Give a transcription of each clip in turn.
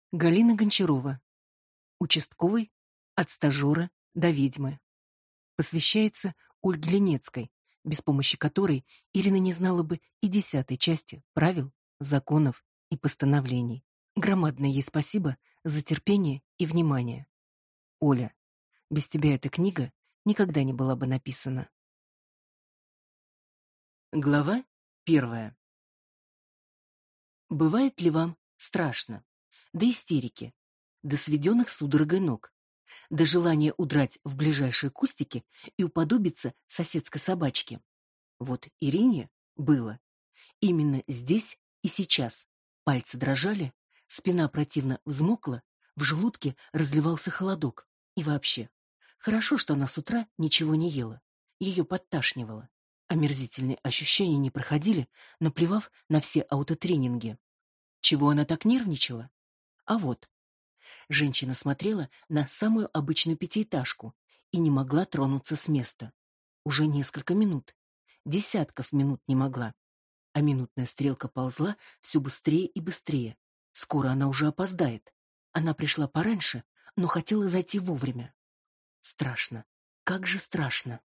Галина Гончарова. Участковый от стажера до ведьмы. Посвящается Ольге Ленецкой, без помощи которой Ирина не знала бы и 10-й части правил, законов и постановлений. Громадное ей спасибо за терпение и внимание. Оля, без тебя эта книга никогда не была бы написана. Глава 1. Бывает ли вам страшно? До истерики, до сведенных судорогой ног, до желания удрать в ближайшие кустики и уподобиться соседской собачке? Вот Ирине было. Именно здесь и сейчас. Пальцы дрожали, спина противно взмокла, в желудке разливался холодок. И вообще, хорошо, что она с утра ничего не ела. Ее подташнивало. Омерзительные ощущения не проходили, наплевав на все аутотренинги. Чего она так нервничала? А вот. Женщина смотрела на самую обычную пятиэтажку и не могла тронуться с места. Уже несколько минут. Десятков минут не могла. А минутная стрелка ползла все быстрее и быстрее. Скоро она уже опоздает. Она пришла пораньше, но хотела зайти вовремя. Страшно. Как же страшно.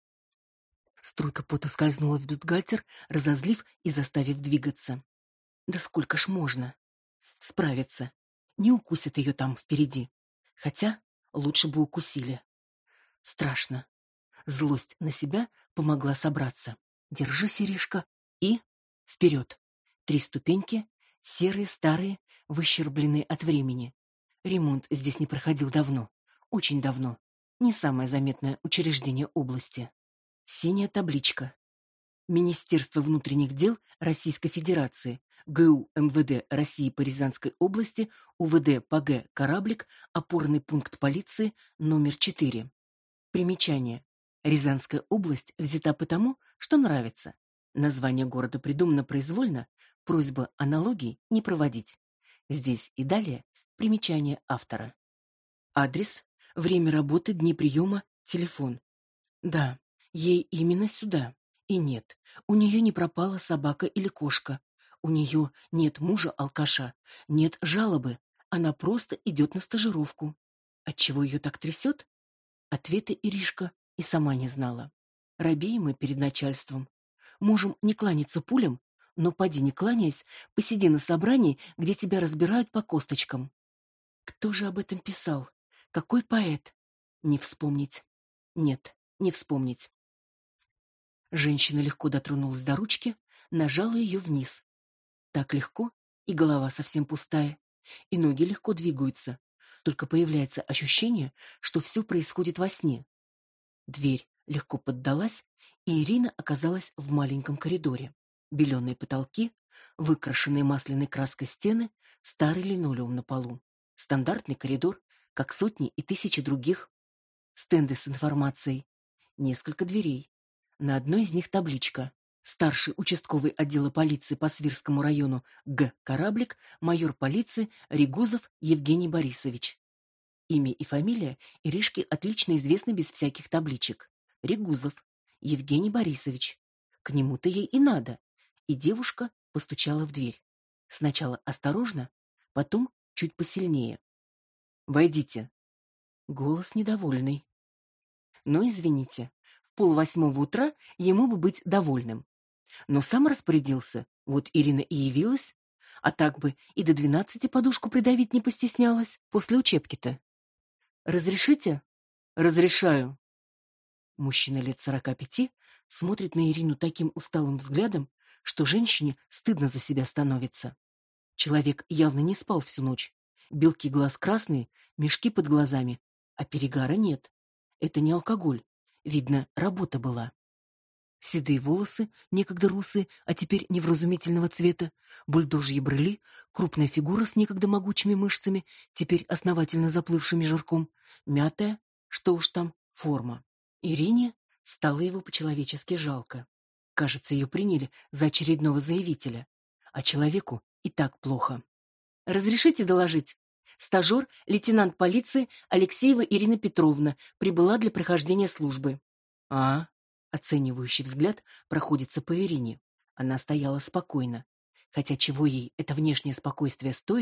Струйка пота скользнула в бюстгальтер, разозлив и заставив двигаться. Да сколько ж можно? Справиться. Не укусит ее там впереди. Хотя лучше бы укусили. Страшно. Злость на себя помогла собраться. Держись, Иришка. И вперед. 3 ступеньки, серые, старые, выщербленные от времени. Ремонт здесь не проходил давно. Очень давно. Не самое заметное учреждение области. Синяя табличка. Министерство внутренних дел Российской Федерации. ГУ МВД России по Рязанской области, УВД по Г Кораблик, опорный пункт полиции номер 4. Примечание. Рязанская область взята потому, что нравится. Название города придумано произвольно, просьба аналогий не проводить. Здесь и далее примечание автора. Адрес, время работы, дни приема, телефон. Да, ей именно сюда. И нет, у нее не пропала собака или кошка. У нее нет мужа-алкаша, нет жалобы. Она просто идет на стажировку. Отчего ее так трясет? Ответа Иришка и сама не знала. Робеем мы перед начальством. Можем не кланяться пулям, но поди не кланяясь, посиди на собрании, где тебя разбирают по косточкам. Кто же об этом писал? Какой поэт? Не вспомнить. Нет, не вспомнить. Женщина легко дотронулась до ручки, нажала ее вниз. Так легко, и голова совсем пустая, и ноги легко двигаются. Только появляется ощущение, что все происходит во сне. Дверь легко поддалась, и Ирина оказалась в маленьком коридоре. Беленые потолки, выкрашенные масляной краской стены, старый линолеум на полу. Стандартный коридор, как сотни и тысячи других. Стенды с информацией. Несколько дверей. На одной из них табличка: старший участковый отдела полиции по Свирскому району Г. Кораблик, майор полиции Регузов Евгений Борисович. Имя и фамилия Иришке отлично известны без всяких табличек. Регузов Евгений Борисович. К нему-то ей и надо. И девушка постучала в дверь. Сначала осторожно, потом чуть посильнее. «Войдите». Голос недовольный. Но извините, в 7:30 утра ему бы быть довольным. Но сам распорядился, вот Ирина и явилась, а так бы и до 12 подушку придавить не постеснялась после учебки-то. «Разрешите?» «Разрешаю». Мужчина лет 45 смотрит на Ирину таким усталым взглядом, что женщине стыдно за себя становится. Человек явно не спал всю ночь. Белки глаз красные, мешки под глазами, а перегара нет. Это не алкоголь. Видно, работа была. Седые волосы, некогда русые, а теперь невразумительного цвета, бульдожьи брыли, крупная фигура с некогда могучими мышцами, теперь основательно заплывшими жирком, мятая, что уж там, форма. Ирине стало его по-человечески жалко. Кажется, ее приняли за очередного заявителя, а человеку и так плохо. «Разрешите доложить? Стажер, лейтенант полиции Алексеева Ирина Петровна прибыла для прохождения службы». «А?» Оценивающий взгляд проходится по Ирине. Она стояла спокойно. Хотя чего ей это внешнее спокойствие стоит?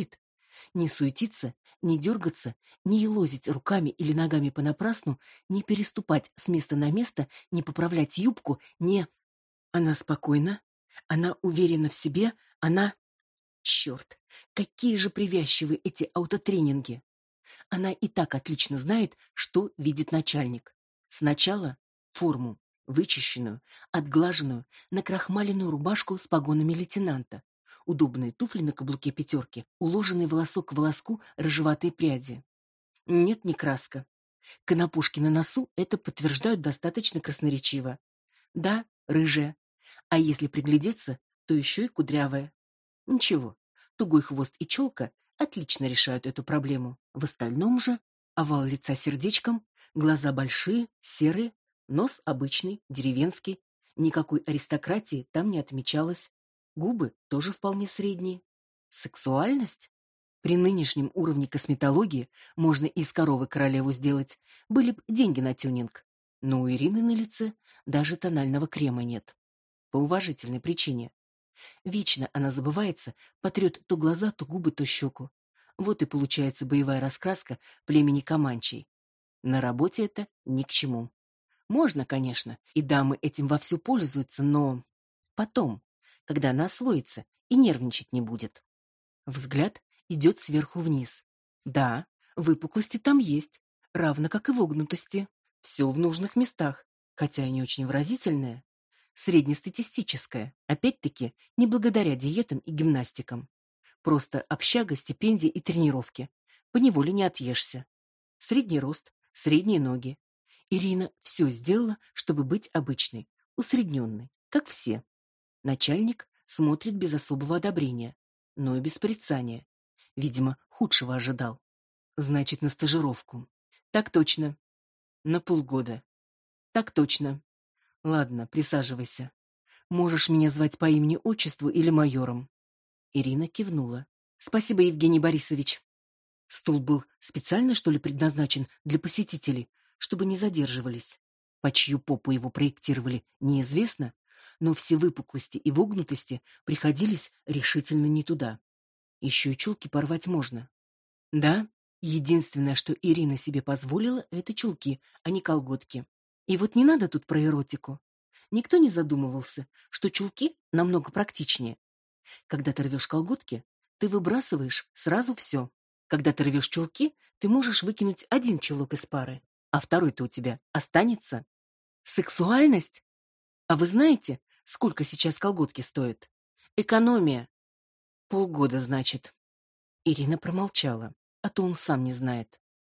Не суетиться, не дергаться, не елозить руками или ногами понапрасну, не переступать с места на место, не поправлять юбку, не... Она спокойна, она уверена в себе, она... Черт, какие же привязчивые эти аутотренинги! Она и так отлично знает, что видит начальник. Сначала форму, вычищенную, отглаженную, накрахмаленную рубашку с погонами лейтенанта, удобные туфли на каблуке пятерки, уложенные волосок к волоску рыжеватые пряди. Нет, не краска. Конопушки на носу это подтверждают достаточно красноречиво. Да, рыжая. А если приглядеться, то еще и кудрявая. Ничего, тугой хвост и челка отлично решают эту проблему. В остальном же овал лица сердечком, глаза большие, серые, нос обычный, деревенский. Никакой аристократии там не отмечалось. Губы тоже вполне средние. Сексуальность? При нынешнем уровне косметологии можно и из коровы королеву сделать. Были б деньги на тюнинг. Но у Ирины на лице даже тонального крема нет. По уважительной причине. Вечно она забывается, потрет то глаза, то губы, то щеку. Вот и получается боевая раскраска племени Команчей. На работе это ни к чему. Можно, конечно, и дамы этим вовсю пользуются, но потом, когда она освоится и нервничать не будет. Взгляд идет сверху вниз. Да, выпуклости там есть, равно как и вогнутости. Все в нужных местах, хотя и не очень выразительное. Среднестатистическое, опять-таки, не благодаря диетам и гимнастикам. Просто общага, стипендия и тренировки. Поневоле не отъешься. Средний рост, средние ноги. Ирина все сделала, чтобы быть обычной, усредненной, как все. Начальник смотрит без особого одобрения, но и без порицания. Видимо, худшего ожидал. Значит, на стажировку. Так точно. На полгода. Так точно. Ладно, присаживайся. Можешь меня звать по имени-отчеству или майором. Ирина кивнула. Спасибо, Евгений Борисович. Стул был специально, что ли, предназначен для посетителей, чтобы не задерживались. По чью попу его проектировали, неизвестно, но все выпуклости и вогнутости приходились решительно не туда. Еще и чулки порвать можно. Да, единственное, что Ирина себе позволила, это чулки, а не колготки. И вот не надо тут про эротику. Никто не задумывался, что чулки намного практичнее. Когда ты рвешь колготки, ты выбрасываешь сразу все. Когда ты рвешь чулки, ты можешь выкинуть один чулок из пары, а второй-то у тебя останется. Сексуальность? А вы знаете, сколько сейчас колготки стоят? Экономия. Полгода, значит. Ирина промолчала, а то он сам не знает.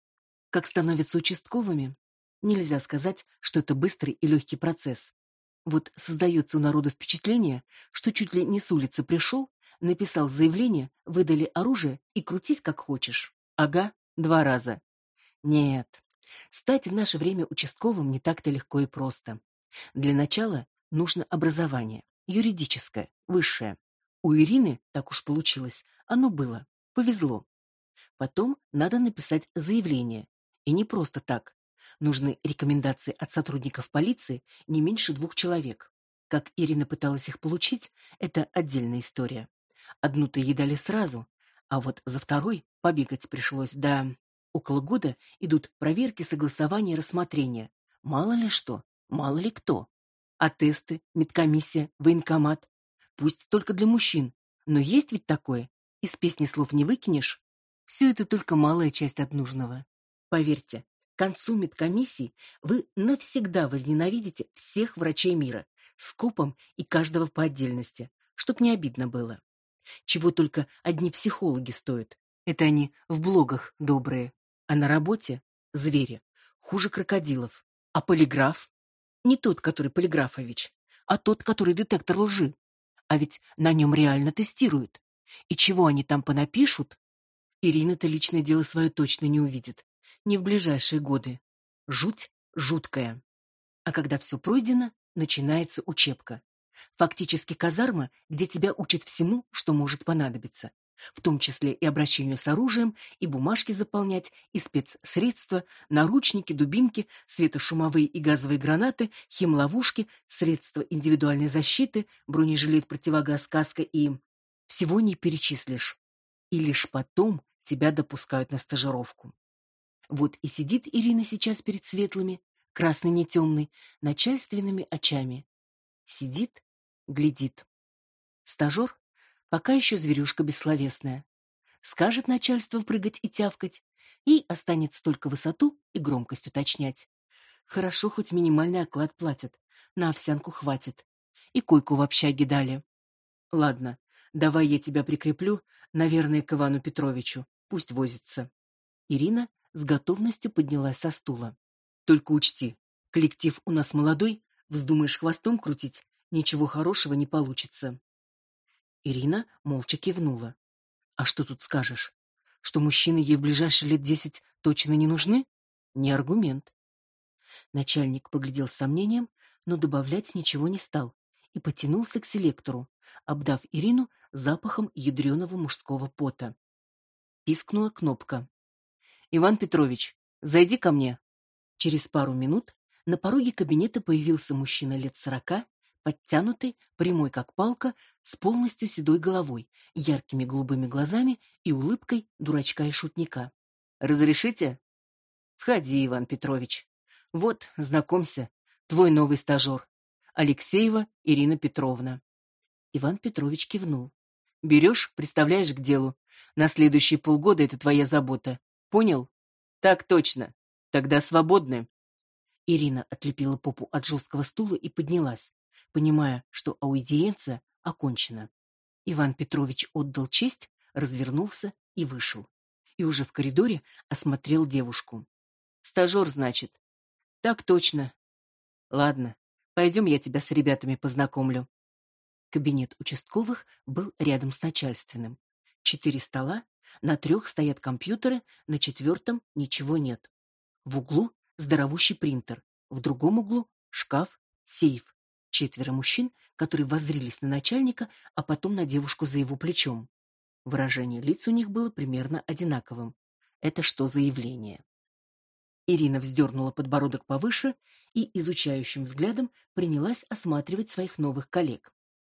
Как становятся участковыми? Нельзя сказать, что это быстрый и легкий процесс. Вот создается у народа впечатление, что чуть ли не с улицы пришел, написал заявление, выдали оружие и крутись как хочешь. Ага, 2 раза. Нет, стать в наше время участковым не так-то легко и просто. Для начала нужно образование, юридическое, высшее. У Ирины, так уж получилось, оно было, повезло. Потом надо написать заявление. И не просто так. Нужны рекомендации от сотрудников полиции не меньше 2 человек. Как Ирина пыталась их получить, это отдельная история. Одну-то ей дали сразу, а вот за второй побегать пришлось, да. Около года идут проверки, согласования, рассмотрения. Мало ли что, мало ли кто. А тесты, медкомиссия, военкомат. Пусть только для мужчин, но есть ведь такое. Из песни слов не выкинешь. Все это только малая часть от нужного. Поверьте, к концу медкомиссии вы навсегда возненавидите всех врачей мира, скопом и каждого по отдельности, чтоб не обидно было. Чего только одни психологи стоят. Это они в блогах добрые. А на работе — звери, хуже крокодилов. А полиграф? Не тот, который Полиграфович, а тот, который детектор лжи. А ведь на нем реально тестируют. И чего они там понапишут? Ирина-то личное дело свое точно не увидит. Не в ближайшие годы. Жуть жуткая. А когда все пройдено, начинается учебка. Фактически казарма, где тебя учат всему, что может понадобиться. В том числе и обращению с оружием, и бумажки заполнять, и спецсредства, наручники, дубинки, светошумовые и газовые гранаты, химловушки, средства индивидуальной защиты, бронежилет, противогаз, каска и... Всего не перечислишь. и лишь потом тебя допускают на стажировку. Вот и сидит Ирина сейчас перед светлыми, красный не темный, начальственными очами. Сидит, глядит. Стажер пока еще зверюшка бессловесная. Скажет начальство прыгать и тявкать, и останется только высоту и громкость уточнять. Хорошо, хоть минимальный оклад платят, на овсянку хватит. И койку в общаге дали. Ладно, давай я тебя прикреплю, наверное, к Ивану Петровичу, пусть возится. Ирина с готовностью поднялась со стула. Только учти, коллектив у нас молодой, вздумаешь хвостом крутить, ничего хорошего не получится. Ирина молча кивнула. А что тут скажешь? Что мужчины ей в ближайшие лет 10 точно не нужны? Не аргумент. Начальник поглядел с сомнением, но добавлять ничего не стал и потянулся к селектору, обдав Ирину запахом ядреного мужского пота. Пискнула кнопка. «Иван Петрович, зайди ко мне». Через пару минут на пороге кабинета появился мужчина лет 40, подтянутый, прямой как палка, с полностью седой головой, яркими голубыми глазами и улыбкой дурачка и шутника. «Разрешите?» «Входи, Иван Петрович. Вот, знакомься, твой новый стажер. Алексеева Ирина Петровна». Иван Петрович кивнул. «Берешь, представляешь к делу. На следующие полгода это твоя забота. Понял?» «Так точно. Тогда свободны». Ирина отлепила попу от жесткого стула и поднялась, понимая, что аудиенция окончена. Иван Петрович отдал честь, развернулся и вышел. И уже в коридоре осмотрел девушку. «Стажер, значит?» «Так точно». «Ладно, пойдем, я тебя с ребятами познакомлю». Кабинет участковых был рядом с начальственным. 4 стола, на 3 стоят компьютеры, на 4 ничего нет. В углу здоровущий принтер, в другом углу шкаф, сейф. 4 мужчин, которые воззрились на начальника, а потом на девушку за его плечом. Выражение лиц у них было примерно одинаковым. Это что за явление? Ирина вздернула подбородок повыше и изучающим взглядом принялась осматривать своих новых коллег.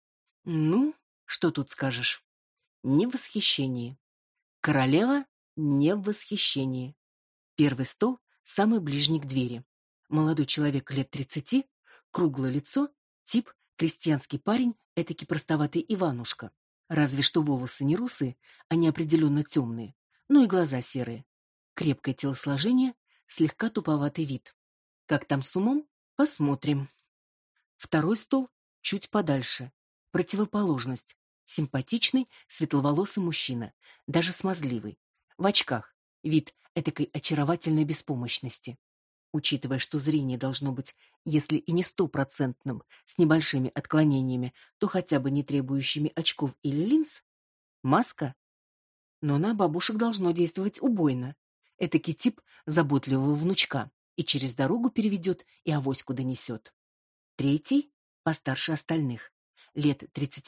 Ну, что тут скажешь? Не в восхищении. Королева не в восхищении. Первый стол самый ближний к двери. Молодой человек лет 30, круглое лицо, тип крестьянский парень, этакий простоватый Иванушка. Разве что волосы не русые, а неопределенно темные, ну и глаза серые. Крепкое телосложение, слегка туповатый вид. Как там с умом? Посмотрим. Второй стол чуть подальше. Противоположность. Симпатичный, светловолосый мужчина, даже смазливый. В очках. Вид этакой очаровательной беспомощности. Учитывая, что зрение должно быть, если и не 100%, с небольшими отклонениями, то хотя бы не требующими очков или линз, маска. Но на бабушек должно действовать убойно. Этакий тип заботливого внучка. И через дорогу переведет, и авоську донесет. Третий постарше остальных. Лет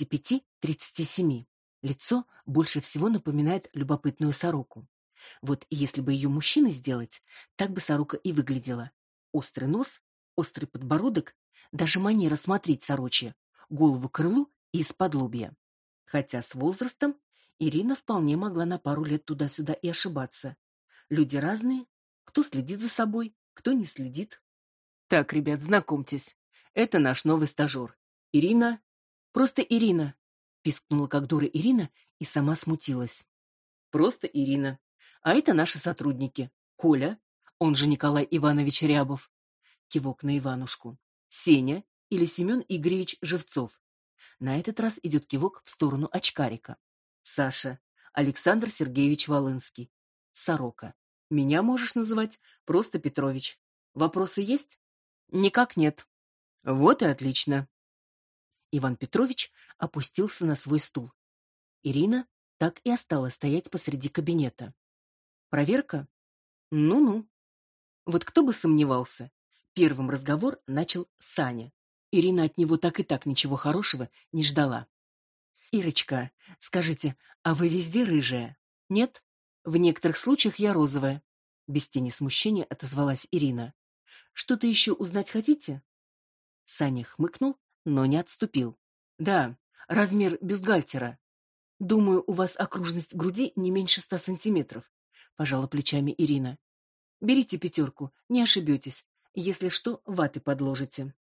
35-37. Лицо больше всего напоминает любопытную сороку. Вот если бы ее мужчиной сделать, так бы сорока и выглядела. Острый нос, острый подбородок, даже манера смотреть сорочья, голову к крылу и из-под лобья. Хотя с возрастом Ирина вполне могла на пару лет туда-сюда и ошибаться. Люди разные, кто следит за собой, кто не следит. Так, ребят, знакомьтесь, это наш новый стажер. Ирина... Просто Ирина. Пискнула как дура Ирина и сама смутилась. Просто Ирина. А это наши сотрудники. Коля, он же Николай Иванович Рябов. Кивок на Иванушку. Сеня или Семен Игоревич Живцов. На этот раз идет кивок в сторону очкарика. Саша, Александр Сергеевич Волынский. Сорока. Меня можешь называть просто Петрович. Вопросы есть? Никак нет. Вот и отлично. Иван Петрович опустился на свой стул. Ирина так и осталась стоять посреди кабинета. Проверка? Ну-ну. Вот кто бы сомневался. Первым разговор начал Саня. Ирина от него так и так ничего хорошего не ждала. «Ирочка, скажите, а вы везде рыжая?» «Нет, в некоторых случаях я розовая», — без тени смущения отозвалась Ирина. «Что-то еще узнать хотите?» Саня хмыкнул, но не отступил. «Да, размер бюстгальтера». Думаю, у вас окружность груди не меньше 100 сантиметров, пожала плечами Ирина. Берите 5, не ошибетесь. Если что, ваты подложите.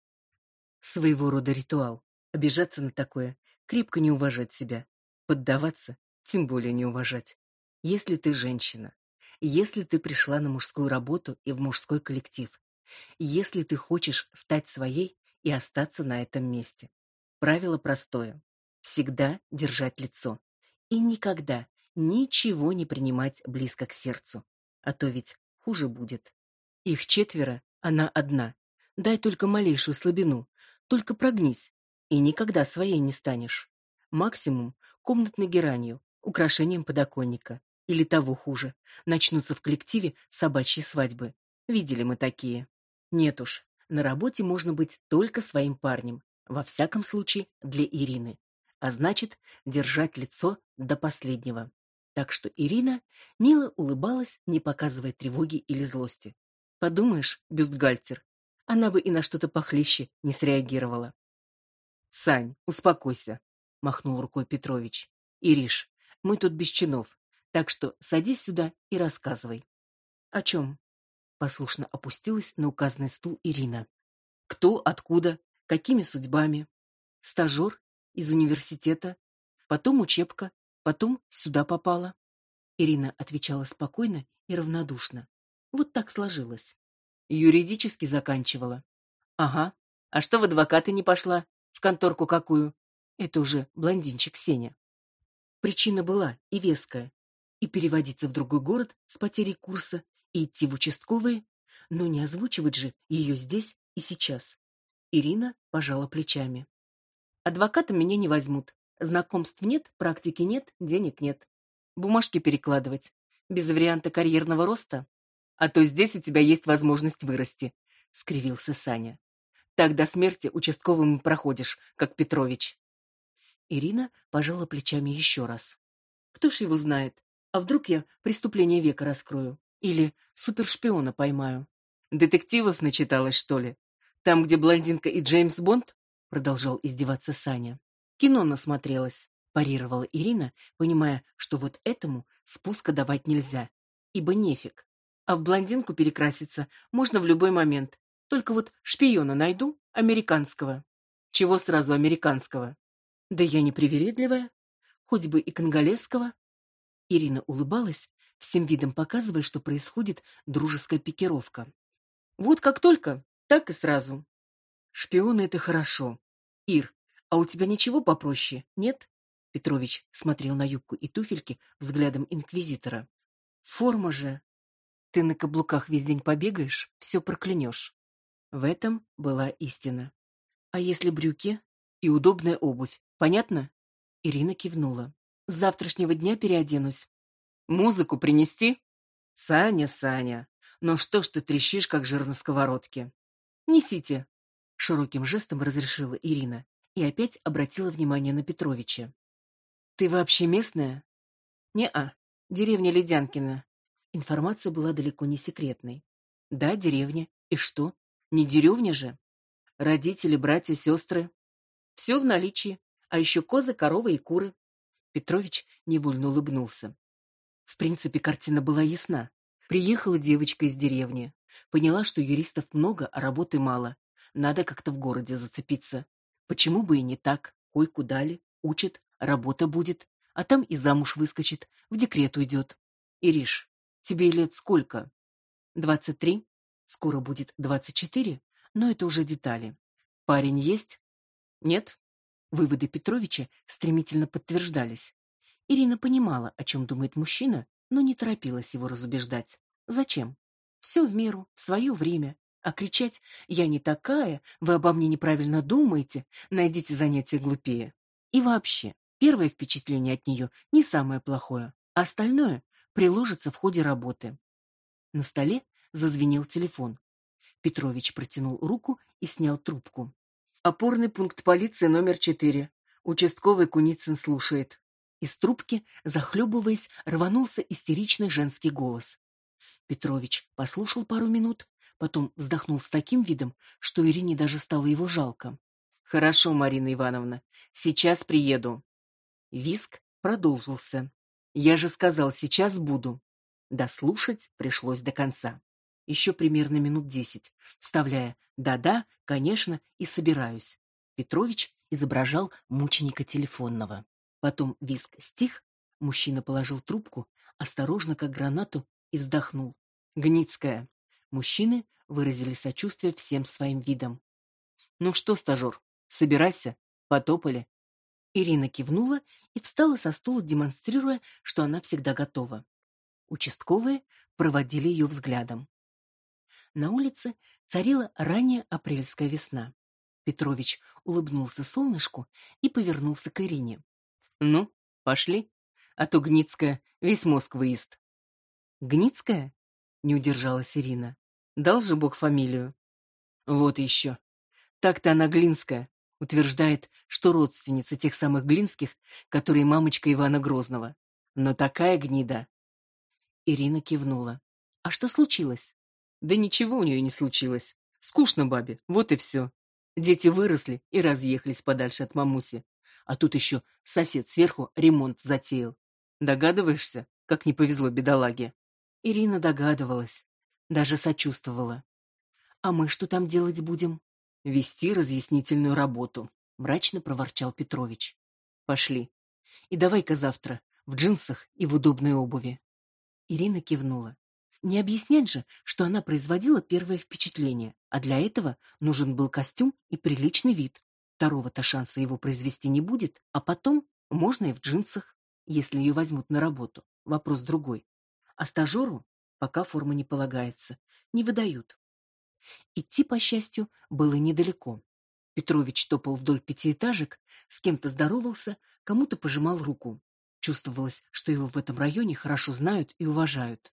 Своего рода ритуал. Обижаться на такое, крепко не уважать себя. Поддаваться, тем более не уважать. Если ты женщина, если ты пришла на мужскую работу и в мужской коллектив, если ты хочешь стать своей и остаться на этом месте. Правило простое. Всегда держать лицо. И никогда ничего не принимать близко к сердцу. А то ведь хуже будет. Их 4, она одна. Дай только малейшую слабину. Только прогнись. И никогда своей не станешь. Максимум комнатной геранью, украшением подоконника. Или того хуже. Начнутся в коллективе собачьи свадьбы. Видели мы такие. Нет уж, на работе можно быть только своим парнем. Во всяком случае, для Ирины. А значит, держать лицо до последнего. Так что Ирина мило улыбалась, не показывая тревоги или злости. Подумаешь, бюстгальтер. Она бы и на что-то похлеще не среагировала. «Сань, успокойся», — махнул рукой Петрович. «Ириш, мы тут без чинов, так что садись сюда и рассказывай». «О чем?» Послушно опустилась на указанный стул Ирина. «Кто, откуда, какими судьбами? Стажер из университета, потом учебка, потом сюда попала». Ирина отвечала спокойно и равнодушно. Вот так сложилось. Юридически заканчивала. Ага. А что в адвокаты не пошла? В конторку какую? Это уже блондинчик Сеня. Причина была и веская. И переводиться в другой город с потерей курса, и идти в участковые, но не озвучивать же ее здесь и сейчас. Ирина пожала плечами. Адвокатом меня не возьмут. Знакомств нет, практики нет, денег нет. Бумажки перекладывать. Без варианта карьерного роста? А то здесь у тебя есть возможность вырасти, — скривился Саня. Так до смерти участковым и проходишь, как Петрович. Ирина пожала плечами еще раз. Кто ж его знает? А вдруг я преступление века раскрою? Или супершпиона поймаю? Детективов начиталась, что ли? Там, где блондинка и Джеймс Бонд? Продолжал издеваться Саня. Кино насмотрелась, парировала Ирина, понимая, что вот этому спуска давать нельзя, ибо нефиг. А в блондинку перекраситься можно в любой момент. Только вот шпиона найду, американского. Чего сразу американского? Да я не привередливая. Хоть бы и конголезского. Ирина улыбалась, всем видом показывая, что происходит дружеская пикировка. Вот как только, так и сразу. Шпионы — это хорошо. Ир, а у тебя ничего попроще, нет? Петрович смотрел на юбку и туфельки взглядом инквизитора. Форма же. Ты на каблуках весь день побегаешь, все проклянешь. В этом была истина. А если брюки и удобная обувь, понятно? Ирина кивнула. С завтрашнего дня переоденусь. Музыку принести? Саня, Саня, ну что ж ты трещишь, как жир на сковородке? Несите. Широким жестом разрешила Ирина и опять обратила внимание на Петровича. Ты вообще местная? Не-а, деревня Ледянкино. Информация была далеко не секретной. Да, деревня. И что? Не деревня же? Родители, братья, сестры. Все в наличии. А еще козы, коровы и куры. Петрович невольно улыбнулся. В принципе, картина была ясна. Приехала девочка из деревни. Поняла, что юристов много, а работы мало. Надо как-то в городе зацепиться. Почему бы и не так? Койку дали, учат, работа будет. А там и замуж выскочит, в декрет уйдет. Ириш, тебе лет сколько? 23. Скоро будет 24, но это уже детали. Парень есть? Нет? Выводы Петровича стремительно подтверждались. Ирина понимала, о чем думает мужчина, но не торопилась его разубеждать. Зачем? Все в меру, в свое время. А кричать «я не такая», «вы обо мне неправильно думаете», «найдите занятие глупее». И вообще, первое впечатление от нее не самое плохое, а остальное приложится в ходе работы. На столе зазвенел телефон. Петрович протянул руку и снял трубку. «Опорный пункт полиции номер 4. Участковый Куницын слушает». Из трубки, захлебываясь, рванулся истеричный женский голос. Петрович послушал пару минут, потом вздохнул с таким видом, что Ирине даже стало его жалко. «Хорошо, Марина Ивановна, сейчас приеду». Визг продолжился. «Я же сказал, сейчас буду». Дослушать пришлось до конца. Еще примерно минут 10, вставляя «да-да», «конечно» и «собираюсь». Петрович изображал мученика телефонного. Потом визг стих, мужчина положил трубку, осторожно, как гранату, и вздохнул. «Гницкая». Мужчины выразили сочувствие всем своим видом. «Ну что, стажер, собирайся, потопали». Ирина кивнула и встала со стула, демонстрируя, что она всегда готова. Участковые проводили ее взглядом. На улице царила ранняя апрельская весна. Петрович улыбнулся солнышку и повернулся к Ирине. «Ну, пошли, а то Гницкая весь мозг выест». «Гницкая?» — не удержалась Ирина. «Дал же Бог фамилию». «Вот еще. Так-то она Глинская. Утверждает, что родственница тех самых Глинских, которые мамочка Ивана Грозного. Но такая гнида». Ирина кивнула. «А что случилось?» «Да ничего у нее не случилось. Скучно бабе, вот и все. Дети выросли и разъехались подальше от мамуси. А тут еще сосед сверху ремонт затеял. Догадываешься, как не повезло бедолаге?» Ирина догадывалась, даже сочувствовала. «А мы что там делать будем?» «Вести разъяснительную работу», — мрачно проворчал Петрович. «Пошли. И давай-ка завтра в джинсах и в удобной обуви». Ирина кивнула. Не объяснять же, что она производила первое впечатление, а для этого нужен был костюм и приличный вид. Второго-то шанса его произвести не будет, а потом можно и в джинсах, если ее возьмут на работу. Вопрос другой. А стажеру пока форма не полагается, не выдают. Идти, по счастью, было недалеко. Петрович топал вдоль пятиэтажек, с кем-то здоровался, кому-то пожимал руку. Чувствовалось, что его в этом районе хорошо знают и уважают.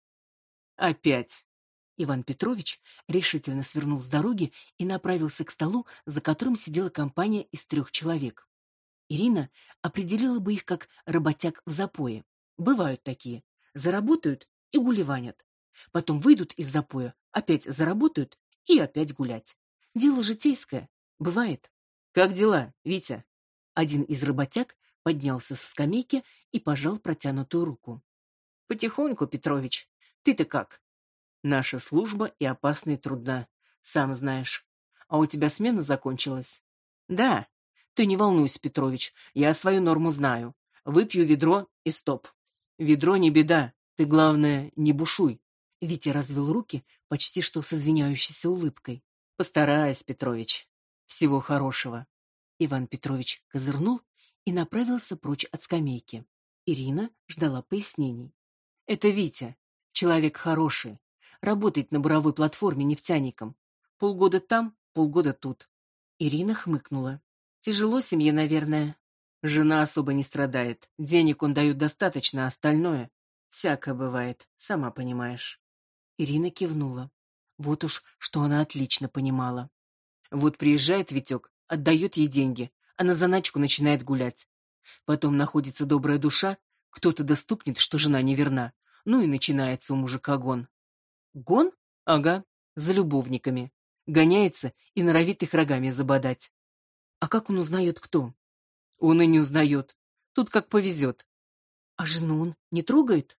«Опять!» Иван Петрович решительно свернул с дороги и направился к столу, за которым сидела компания из 3 человек. Ирина определила бы их как работяг в запое. Бывают такие. Заработают и гулеванят. Потом выйдут из запоя, опять заработают и опять гулять. Дело житейское. Бывает. «Как дела, Витя?» Один из работяг поднялся со скамейки и пожал протянутую руку. «Потихоньку, Петрович. Ты-то как?» «Наша служба и опасна и трудна, сам знаешь. А у тебя смена закончилась?» «Да. Ты не волнуйся, Петрович, я свою норму знаю. Выпью ведро и стоп. Ведро не беда, ты, главное, не бушуй». Витя развел руки почти что с извиняющейся улыбкой. «Постараюсь, Петрович. Всего хорошего». Иван Петрович козырнул и направился прочь от скамейки. Ирина ждала пояснений. «Это Витя. Человек хороший. Работает на буровой платформе нефтяником. Полгода там, полгода тут». Ирина хмыкнула. «Тяжело семье, наверное». «Жена особо не страдает. Денег он дает достаточно, а остальное всякое бывает, сама понимаешь». Ирина кивнула. Вот уж, что она отлично понимала. Вот приезжает Витек, отдает ей деньги, а на заначку начинает гулять. Потом находится добрая душа, кто-то достукнет, что жена неверна. Ну и начинается у мужика гон. Гон? Ага, за любовниками. Гоняется и норовит их рогами забодать. А как он узнает, кто? Он и не узнает. Тут как повезет. А жену он не трогает?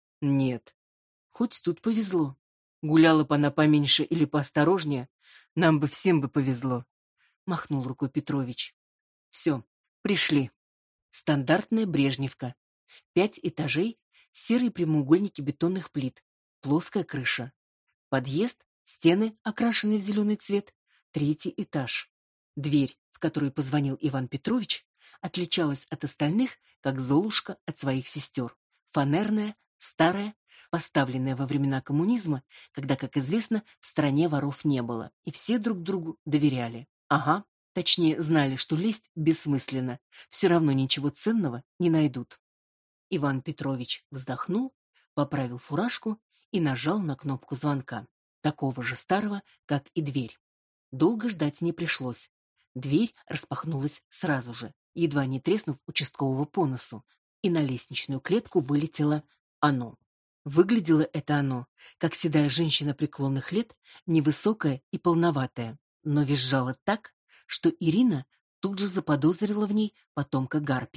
Нет. Хоть тут повезло. Гуляла бы она поменьше или поосторожнее, нам бы всем бы повезло. Махнул рукой Петрович. Все, пришли. Стандартная брежневка. 5 этажей, серые прямоугольники бетонных плит, плоская крыша. Подъезд, стены, окрашенные в зеленый цвет, 3-й этаж. Дверь, в которую позвонил Иван Петрович, отличалась от остальных, как Золушка от своих сестер. Фанерная, старая, поставленная во времена коммунизма, когда, как известно, в стране воров не было, и все друг другу доверяли. Ага, точнее, знали, что лезть бессмысленно, все равно ничего ценного не найдут. Иван Петрович вздохнул, поправил фуражку и нажал на кнопку звонка, такого же старого, как и дверь. Долго ждать не пришлось. Дверь распахнулась сразу же, едва не треснув участкового по носу, и на лестничную клетку вылетело оно. Выглядело это оно, как седая женщина преклонных лет, невысокая и полноватая, но визжала так, что Ирина тут же заподозрила в ней потомка гарпий.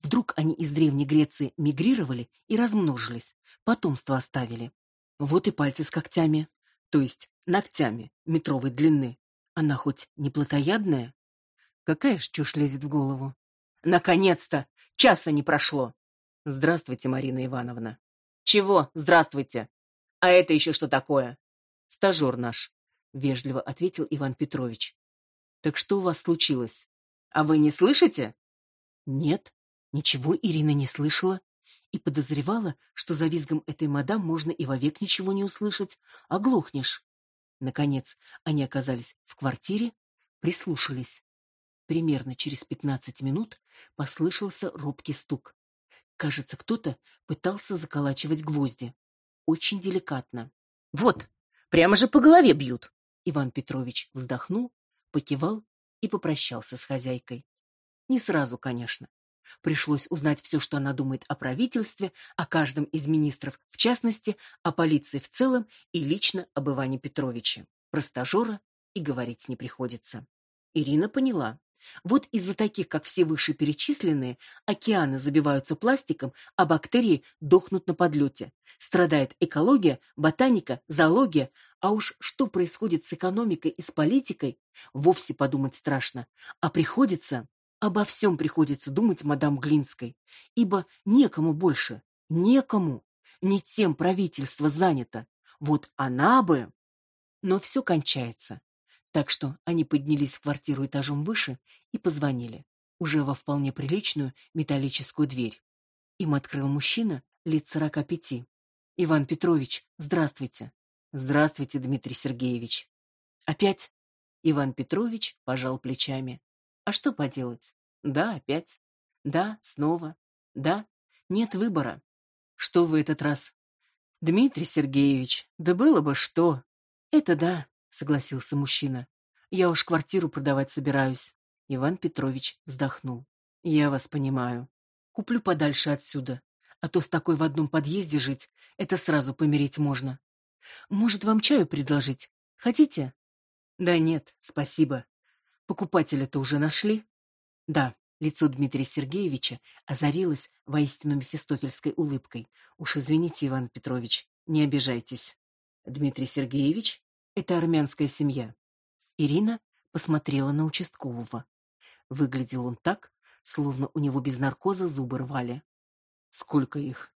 Вдруг они из Древней Греции мигрировали и размножились, потомство оставили. Вот и пальцы с когтями, то есть ногтями метровой длины. Она хоть не плотоядная? Какая ж чушь лезет в голову? Наконец-то! Часа не прошло! Здравствуйте, Марина Ивановна. Чего? Здравствуйте. А это еще что такое? Стажер наш, вежливо ответил Иван Петрович. Так что у вас случилось? А вы не слышите? Нет, ничего Ирина не слышала и подозревала, что за визгом этой мадам можно и вовек ничего не услышать, оглохнешь. Наконец, они оказались в квартире, прислушались. Примерно через 15 минут послышался робкий стук. Кажется, кто-то пытался заколачивать гвозди. Очень деликатно. Вот, прямо же по голове бьют. Иван Петрович вздохнул, покивал и попрощался с хозяйкой. Не сразу, конечно. Пришлось узнать все, что она думает о правительстве, о каждом из министров в частности, о полиции в целом и лично об Иване Петровиче. Про стажера и говорить не приходится. Ирина поняла. Вот из-за таких, как все вышеперечисленные, океаны забиваются пластиком, а бактерии дохнут на подлете. Страдает экология, ботаника, зоология, а уж что происходит с экономикой и с политикой, вовсе подумать страшно. А приходится... Обо всем приходится думать мадам Глинской, ибо некому больше, некому, не тем правительство занято. Вот она бы... Но все кончается. Так что они поднялись в квартиру этажом выше и позвонили, уже во вполне приличную металлическую дверь. Им открыл мужчина лет 45. Иван Петрович, здравствуйте. Здравствуйте, Дмитрий Сергеевич. Опять? Иван Петрович пожал плечами. А что поделать? Да, опять. Да, снова. Да, нет выбора. Что в этот раз? Дмитрий Сергеевич, да было бы что. Это да, согласился мужчина. Я уж квартиру продавать собираюсь. Иван Петрович вздохнул. Я вас понимаю. Куплю подальше отсюда, а то с такой в одном подъезде жить, это сразу помереть можно. Может, вам чаю предложить? Хотите? Да нет, спасибо. Покупателя-то уже нашли? Да, лицо Дмитрия Сергеевича озарилось воистину мефистофельской улыбкой. Уж извините, Иван Петрович, не обижайтесь. Дмитрий Сергеевич? Это армянская семья. Ирина посмотрела на участкового. Выглядел он так, словно у него без наркоза зубы рвали. Сколько их?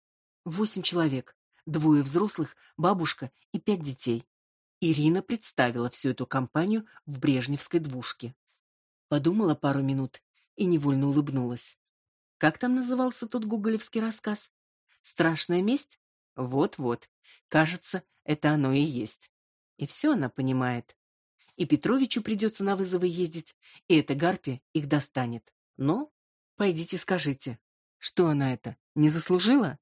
8 человек. 2 взрослых, бабушка и 5 детей. Ирина представила всю эту компанию в брежневской двушке. Подумала пару минут и невольно улыбнулась. Как там назывался тот гоголевский рассказ? «Страшная месть»? Вот-вот. Кажется, это оно и есть. И все она понимает. И Петровичу придется на вызовы ездить, и эта гарпия их достанет. Но пойдите скажите, что она это, не заслужила?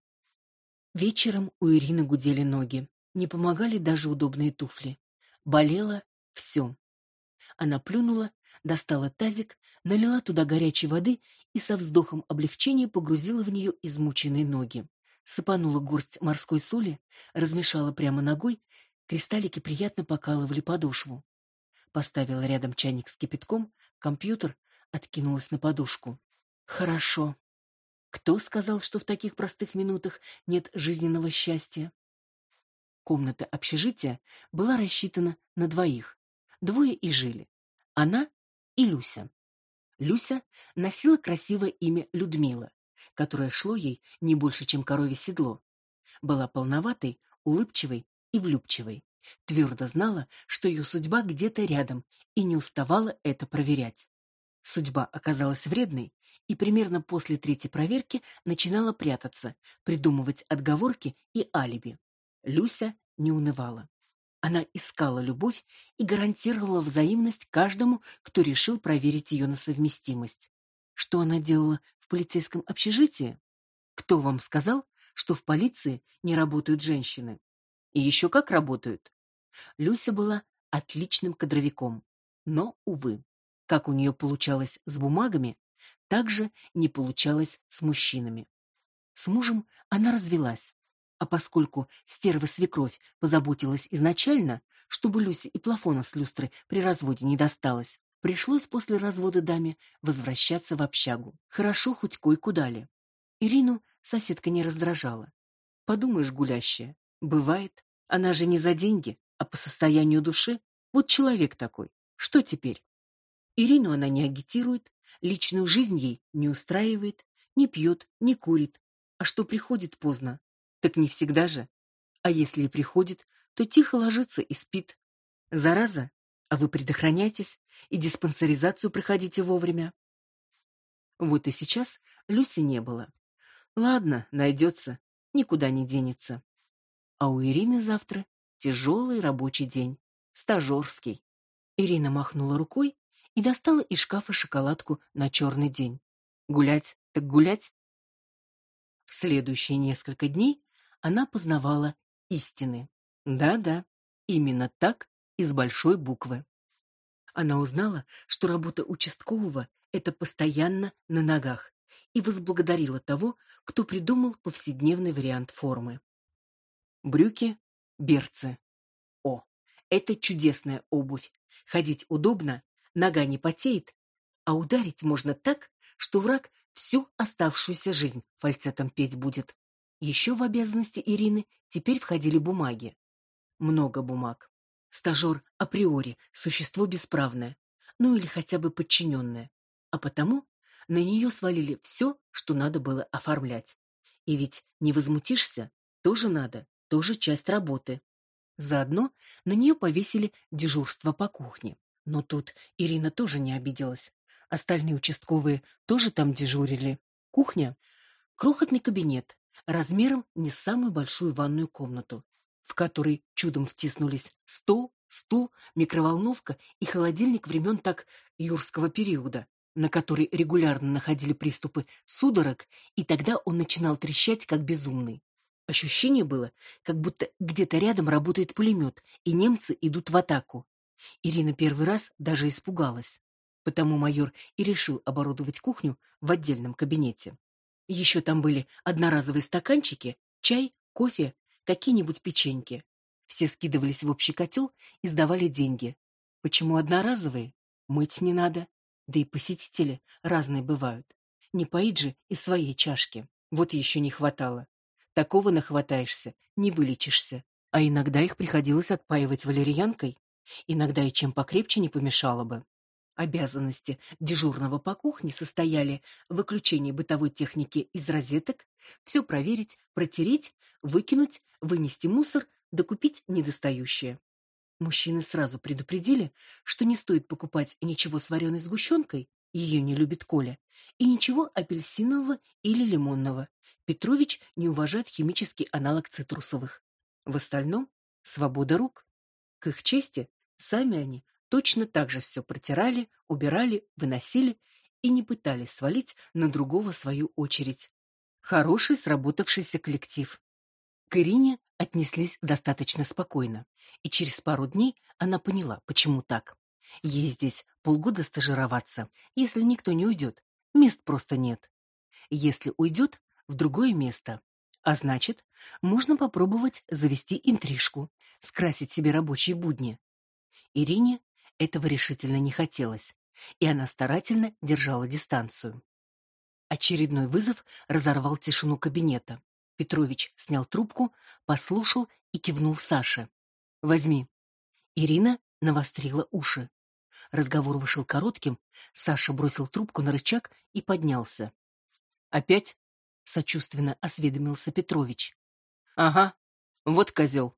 Вечером у Ирины гудели ноги. Не помогали даже удобные туфли. Болело все. Она плюнула, достала тазик, налила туда горячей воды и со вздохом облегчения погрузила в нее измученные ноги. Сыпанула горсть морской соли, размешала прямо ногой, кристаллики приятно покалывали подошву. Поставила рядом чайник с кипятком, компьютер, откинулась на подушку. Хорошо. Кто сказал, что в таких простых минутах нет жизненного счастья? Комната общежития была рассчитана на 2. 2 и жили. Она и Люся. Люся носила красивое имя Людмила, которое шло ей не больше, чем коровье седло. Была полноватой, улыбчивой и влюбчивой. Твердо знала, что ее судьба где-то рядом, и не уставала это проверять. Судьба оказалась вредной, и примерно после 3-й проверки начинала прятаться, придумывать отговорки и алиби. Люся не унывала. Она искала любовь и гарантировала взаимность каждому, кто решил проверить ее на совместимость. Что она делала в полицейском общежитии? Кто вам сказал, что в полиции не работают женщины? И еще как работают. Люся была отличным кадровиком, но, увы, как у нее получалось с бумагами, так же не получалось с мужчинами. С мужем она развелась, а поскольку стерва-свекровь позаботилась изначально, чтобы Люсе и плафона с люстры при разводе не досталось, пришлось после развода даме возвращаться в общагу. Хорошо хоть койку дали. Ирину соседка не раздражала. Подумаешь, гулящая. Бывает. Она же не за деньги, а по состоянию души. Вот человек такой. Что теперь? Ирину она не агитирует, личную жизнь ей не устраивает, не пьет, не курит. А что приходит поздно? Так не всегда же. А если и приходит, то тихо ложится и спит. Зараза, а вы предохраняйтесь и диспансеризацию проходите вовремя. Вот и сейчас Люси не было. Ладно, найдется, никуда не денется. А у Ирины завтра тяжелый рабочий день, стажерский. Ирина махнула рукой и достала из шкафа шоколадку на черный день. Гулять так гулять. В следующие несколько дней она познавала истины. Да-да, именно так и с большой буквы. Она узнала, что работа участкового — это постоянно на ногах, и возблагодарила того, кто придумал повседневный вариант формы. Брюки, берцы. О, это чудесная обувь. Ходить удобно, нога не потеет, а ударить можно так, что враг всю оставшуюся жизнь фальцетом петь будет. Еще в обязанности Ирины теперь входили бумаги. Много бумаг. Стажер априори существо бесправное, ну или хотя бы подчиненное, а потому на нее свалили все, что надо было оформлять. И ведь не возмутишься, тоже надо, тоже часть работы. Заодно на нее повесили дежурство по кухне. Но тут Ирина тоже не обиделась. Остальные участковые тоже там дежурили. Кухня — крохотный кабинет, размером не самую большую ванную комнату, в которой чудом втиснулись стол, стул, микроволновка и холодильник времен так юрского периода, на который регулярно находили приступы судорог, и тогда он начинал трещать, как безумный. Ощущение было, как будто где-то рядом работает пулемет, и немцы идут в атаку. Ирина первый раз даже испугалась. Потому майор и решил оборудовать кухню в отдельном кабинете. Еще там были одноразовые стаканчики, чай, кофе, какие-нибудь печеньки. Все скидывались в общий котел и сдавали деньги. Почему одноразовые? Мыть не надо. Да и посетители разные бывают. Не поить же из своей чашки. Вот еще не хватало. Такого нахватаешься, не вылечишься. А иногда их приходилось отпаивать валерьянкой. Иногда и чем покрепче не помешало бы. Обязанности дежурного по кухне состояли в выключении бытовой техники из розеток, все проверить, протереть, выкинуть, вынести мусор, докупить недостающее. Мужчины сразу предупредили, что не стоит покупать ничего с вареной сгущенкой, ее не любит Коля, и ничего апельсинового или лимонного. Петрович не уважает химический аналог цитрусовых. В остальном — свобода рук. К их чести, сами они точно так же все протирали, убирали, выносили и не пытались свалить на другого свою очередь. Хороший сработавшийся коллектив. К Ирине отнеслись достаточно спокойно, и через пару дней она поняла, почему так. Ей здесь полгода стажироваться, если никто не уйдет, мест просто нет. Если уйдет, в другое место. А значит, можно попробовать завести интрижку, скрасить себе рабочие будни. Ирине этого решительно не хотелось, и она старательно держала дистанцию. Очередной вызов разорвал тишину кабинета. Петрович снял трубку, послушал и кивнул Саше. «Возьми». Ирина навострила уши. Разговор вышел коротким, Саша бросил трубку на рычаг и поднялся. «Опять?» — сочувственно осведомился Петрович. «Ага, вот козел».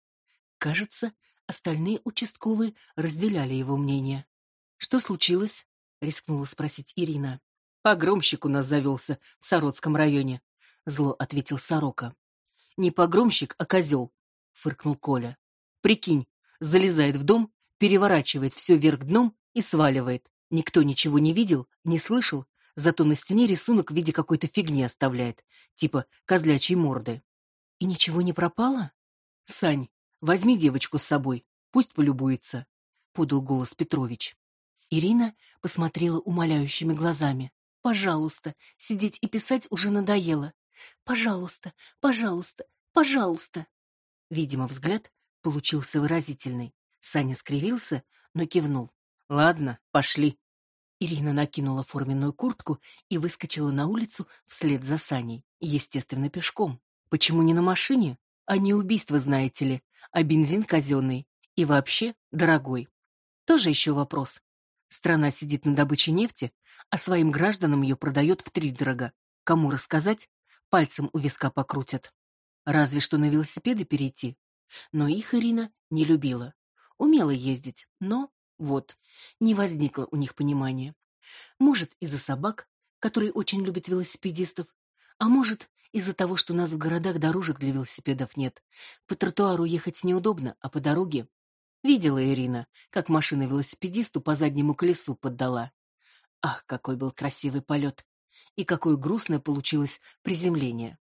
Кажется, остальные участковые разделяли его мнение. «Что случилось?» — рискнула спросить Ирина. «Погромщик у нас завелся в Сородском районе», — зло ответил Сорока. «Не погромщик, а козел», — фыркнул Коля. «Прикинь, залезает в дом, переворачивает все вверх дном и сваливает. Никто ничего не видел, не слышал, зато на стене рисунок в виде какой-то фигни оставляет, типа козлячьей морды». «И ничего не пропало?» «Сань, возьми девочку с собой, пусть полюбуется», — подал голос Петрович. Ирина посмотрела умоляющими глазами. «Пожалуйста, сидеть и писать уже надоело. Пожалуйста, пожалуйста, пожалуйста». Видимо, взгляд получился выразительный. Саня скривился, но кивнул. «Ладно, пошли». Ирина накинула форменную куртку и выскочила на улицу вслед за Саней, естественно, пешком. Почему не на машине? А не убийство, знаете ли, а бензин казенный и вообще дорогой. Тоже еще вопрос. Страна сидит на добыче нефти, а своим гражданам ее продает втридорога. Кому рассказать? Пальцем у виска покрутят. Разве что на велосипеды перейти. Но их Ирина не любила. Умела ездить, но вот, не возникло у них понимания. Может, из-за собак, которые очень любят велосипедистов, а может, из-за того, что у нас в городах дорожек для велосипедов нет. По тротуару ехать неудобно, а по дороге... Видела Ирина, как машина велосипедисту по заднему колесу поддала. Ах, какой был красивый полет! И какое грустное получилось приземление.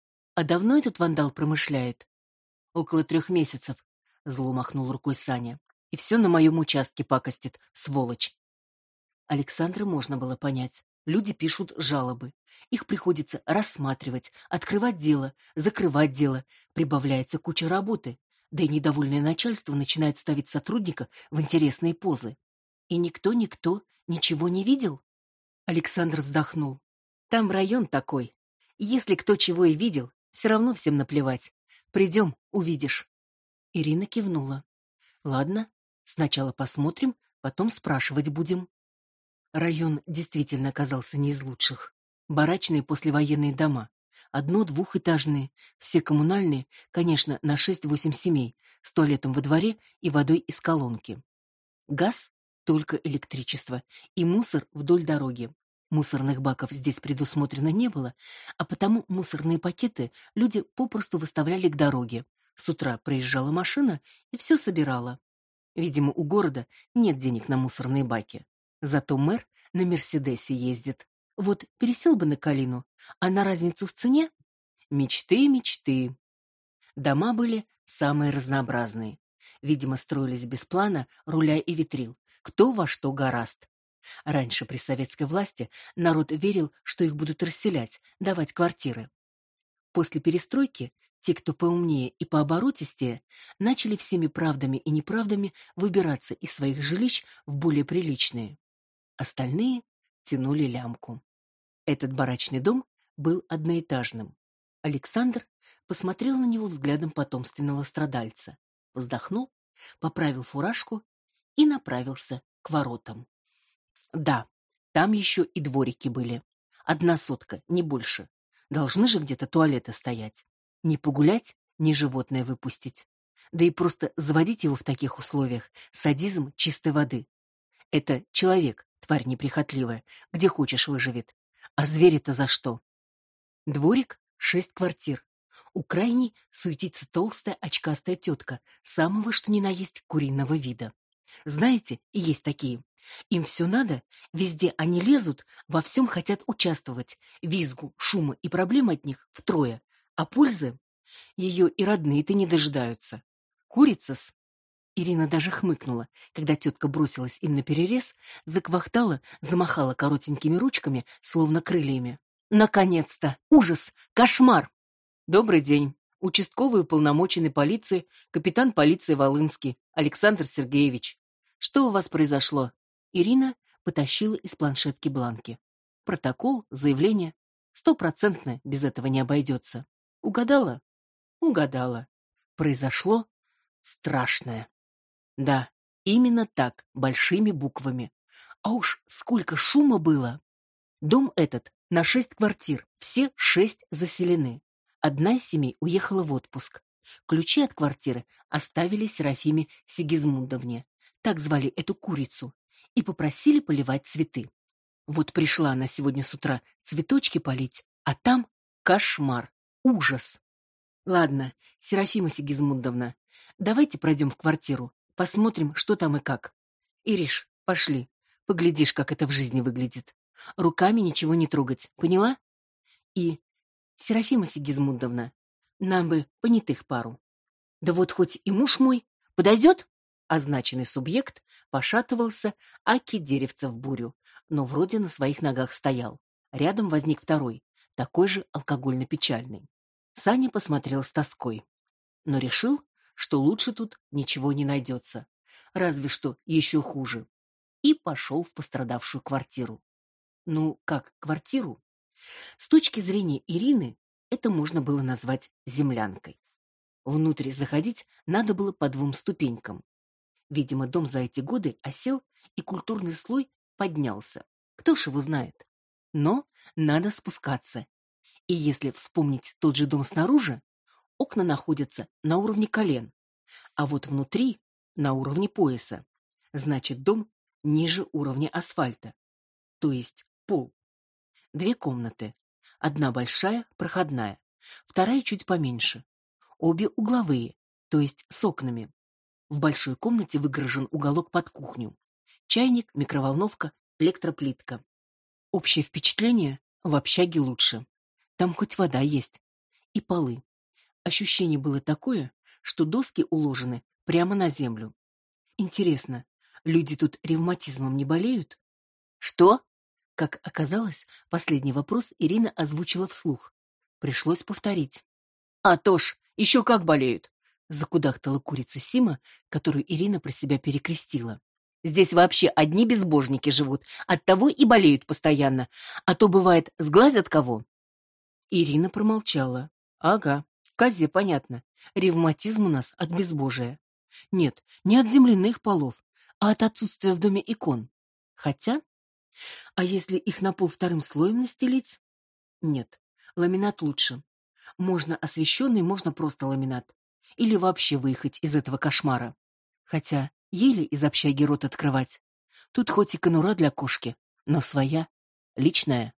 А давно этот вандал промышляет? Около 3 месяцев, зло махнул рукой Саня. И все на моем участке пакостит, сволочь. Александра можно было понять. Люди пишут жалобы. Их приходится рассматривать, открывать дело, закрывать дело. Прибавляется куча работы. Да и недовольное начальство начинает ставить сотрудника в интересные позы. И никто ничего не видел? Александр вздохнул. Там район такой. Если кто чего и видел, все равно всем наплевать. Придем, увидишь. Ирина кивнула. Ладно, сначала посмотрим, потом спрашивать будем. Район действительно оказался не из лучших. Барачные послевоенные дома. 1-2-этажные, все коммунальные, конечно, на 6-8 семей, с туалетом во дворе и водой из колонки. Газ, только электричество, и мусор вдоль дороги. Мусорных баков здесь предусмотрено не было, а потому мусорные пакеты люди попросту выставляли к дороге. С утра приезжала машина и все собирала. Видимо, у города нет денег на мусорные баки. Зато мэр на «Мерседесе» ездит. Вот пересел бы на Калину, а на разницу в цене? Мечты, мечты. Дома были самые разнообразные. Видимо, строились без плана, руля и ветрил. Кто во что гораст. Раньше при советской власти народ верил, что их будут расселять, давать квартиры. После перестройки те, кто поумнее и пооборотистее, начали всеми правдами и неправдами выбираться из своих жилищ в более приличные. Остальные тянули лямку. Этот барачный дом был одноэтажным. Александр посмотрел на него взглядом потомственного страдальца, вздохнул, поправил фуражку и направился к воротам. Да, там еще и дворики были. 1 сотка, не больше. Должны же где-то туалеты стоять. Не погулять, ни животное выпустить. Да и просто заводить его в таких условиях — садизм чистой воды. Это человек, тварь неприхотливая, где хочешь выживет. А звери-то за что? Дворик, 6 квартир. У крайней суетится толстая очкастая тетка, самого что ни на есть куриного вида. Знаете, и есть такие. Им все надо, везде они лезут, во всем хотят участвовать. Визгу, шума и проблем от них втрое. А пользы? Ее и родные-то не дожидаются. Курица-с. Ирина даже хмыкнула, когда тетка бросилась им наперерез, заквахтала, замахала коротенькими ручками, словно крыльями. Наконец-то! Ужас! Кошмар! Добрый день. Участковый уполномоченный полиции, капитан полиции Волынский, Александр Сергеевич. Что у вас произошло? Ирина потащила из планшетки бланки. Протокол, заявление. 100%, без этого не обойдется. Угадала? Угадала. Произошло страшное. Да, именно так, большими буквами. А уж сколько шума было! Дом этот на 6 квартир, все 6 заселены. Одна из семей уехала в отпуск. Ключи от квартиры оставили Серафиме Сигизмундовне, так звали эту курицу, и попросили поливать цветы. Вот пришла она сегодня с утра цветочки полить, а там кошмар, ужас. Ладно, Серафима Сигизмундовна, давайте пройдем в квартиру, посмотрим, что там и как. Ириш, пошли, поглядишь, как это в жизни выглядит. Руками ничего не трогать, поняла? И, Серафима Сигизмундовна, нам бы понятых пару. Да вот хоть и муж мой, подойдет? Означенный субъект пошатывался, аки деревца в бурю, но вроде на своих ногах стоял. Рядом возник второй, такой же алкогольно-печальный. Саня посмотрел с тоской, но решил, что лучше тут ничего не найдется. Разве что еще хуже. и пошел в пострадавшую квартиру. Ну, как квартиру? С точки зрения Ирины, это можно было назвать землянкой. Внутрь заходить надо было по 2 ступенькам. Видимо, дом за эти годы осел, и культурный слой поднялся. Кто ж его знает? Но надо спускаться. И если вспомнить тот же дом снаружи, окна находятся на уровне колен, а вот внутри на уровне пояса. Значит, дом ниже уровня асфальта, то есть пол. 2 комнаты. Одна большая, проходная, вторая чуть поменьше. Обе угловые, то есть с окнами. В большой комнате выгорожен уголок под кухню. Чайник, микроволновка, электроплитка. Общее впечатление: в общаге лучше. Там хоть вода есть. И полы. Ощущение было такое, что доски уложены прямо на землю. Интересно, люди тут ревматизмом не болеют? Что? Как оказалось, последний вопрос Ирина озвучила вслух. Пришлось повторить. А то ж, еще как болеют, закудахтала курица Сима, которую Ирина про себя перекрестила. Здесь вообще одни безбожники живут, оттого и болеют постоянно, а то бывает сглазят кого. Ирина промолчала. Ага, козе понятно. Ревматизм у нас от безбожия. Нет, не от земляных полов, а от отсутствия в доме икон. Хотя, а если их на пол 2 слоем настелить? Нет, ламинат лучше. Можно освещенный, можно просто ламинат. Или вообще выехать из этого кошмара. Хотя еле из общаги рот открывать. Тут хоть и конура для кошки, но своя, личная.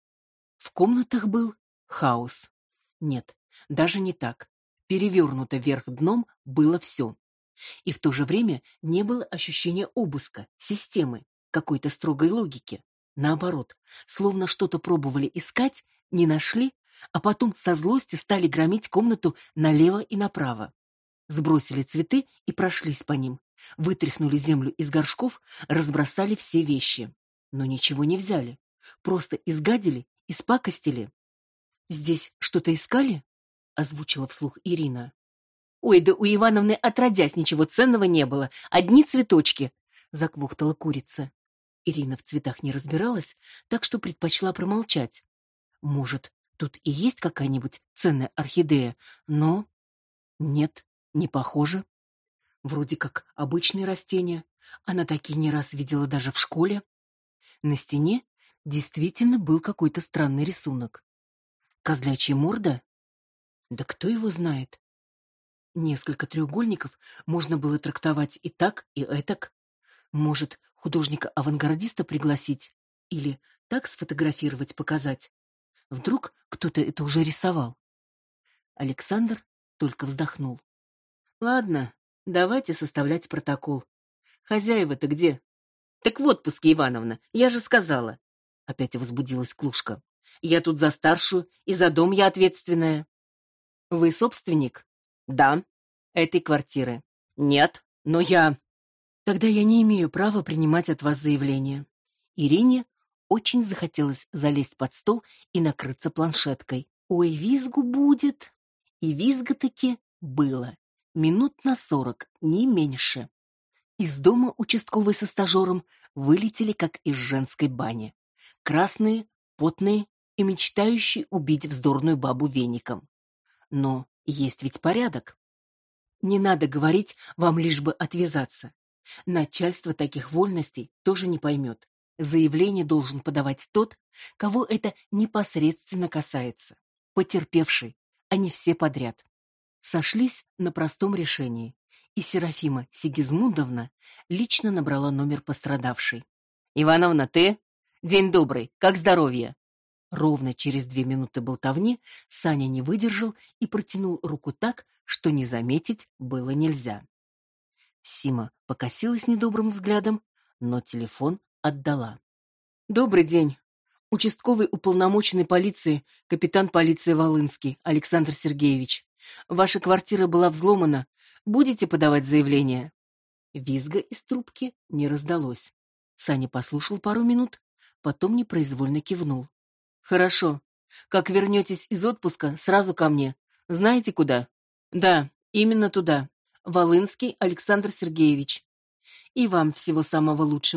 В комнатах был хаос. Нет, даже не так. Перевернуто вверх дном было все. И в то же время не было ощущения обыска, системы, какой-то строгой логики. Наоборот, словно что-то пробовали искать, не нашли, а потом со злости стали громить комнату налево и направо. Сбросили цветы и прошлись по ним. Вытряхнули землю из горшков, разбросали все вещи. Но ничего не взяли. Просто изгадили, испакостили. «Здесь что-то искали?» — озвучила вслух Ирина. «Ой, да у Ивановны отродясь ничего ценного не было, одни цветочки!» — заквохтала курица. Ирина в цветах не разбиралась, так что предпочла промолчать. Может, тут и есть какая-нибудь ценная орхидея, но... Нет, не похоже. Вроде как обычные растения. Она такие не раз видела даже в школе. На стене действительно был какой-то странный рисунок. Козлячья морда? Да кто его знает? Несколько треугольников можно было трактовать и так, и этак. Может, художника-авангардиста пригласить? Или так сфотографировать, показать? Вдруг кто-то это уже рисовал? Александр только вздохнул. Ладно, давайте составлять протокол. Хозяева-то где? Так в отпуске, Ивановна, я же сказала. Опять возбудилась Клушка. Я тут за старшую, и за дом я ответственная. Вы собственник? Да. Этой квартиры? Нет, но я... Тогда я не имею права принимать от вас заявление. Ирине очень захотелось залезть под стол и накрыться планшеткой. Ой, визгу будет. И визга-таки было. Минут на 40, не меньше. Из дома участковый со стажером вылетели, как из женской бани. Красные, потные и мечтающие убить вздорную бабу веником. Но есть ведь порядок. Не надо говорить, вам лишь бы отвязаться. Начальство таких вольностей тоже не поймет. Заявление должен подавать тот, кого это непосредственно касается. Потерпевший, а не все подряд. Сошлись на простом решении, и Серафима Сигизмундовна лично набрала номер пострадавшей. «Ивановна, ты? День добрый, как здоровье?» Ровно через 2 минуты болтовни Саня не выдержал и протянул руку так, что не заметить было нельзя. Сима покосилась недобрым взглядом, но телефон отдала. «Добрый день. Участковый уполномоченный полиции, капитан полиции Волынский Александр Сергеевич. Ваша квартира была взломана. Будете подавать заявление?» Визга из трубки не раздалось. Саня послушал пару минут, потом непроизвольно кивнул. «Хорошо. Как вернетесь из отпуска, сразу ко мне. Знаете куда?» «Да, именно туда. Волынский Александр Сергеевич. И вам всего самого лучшего.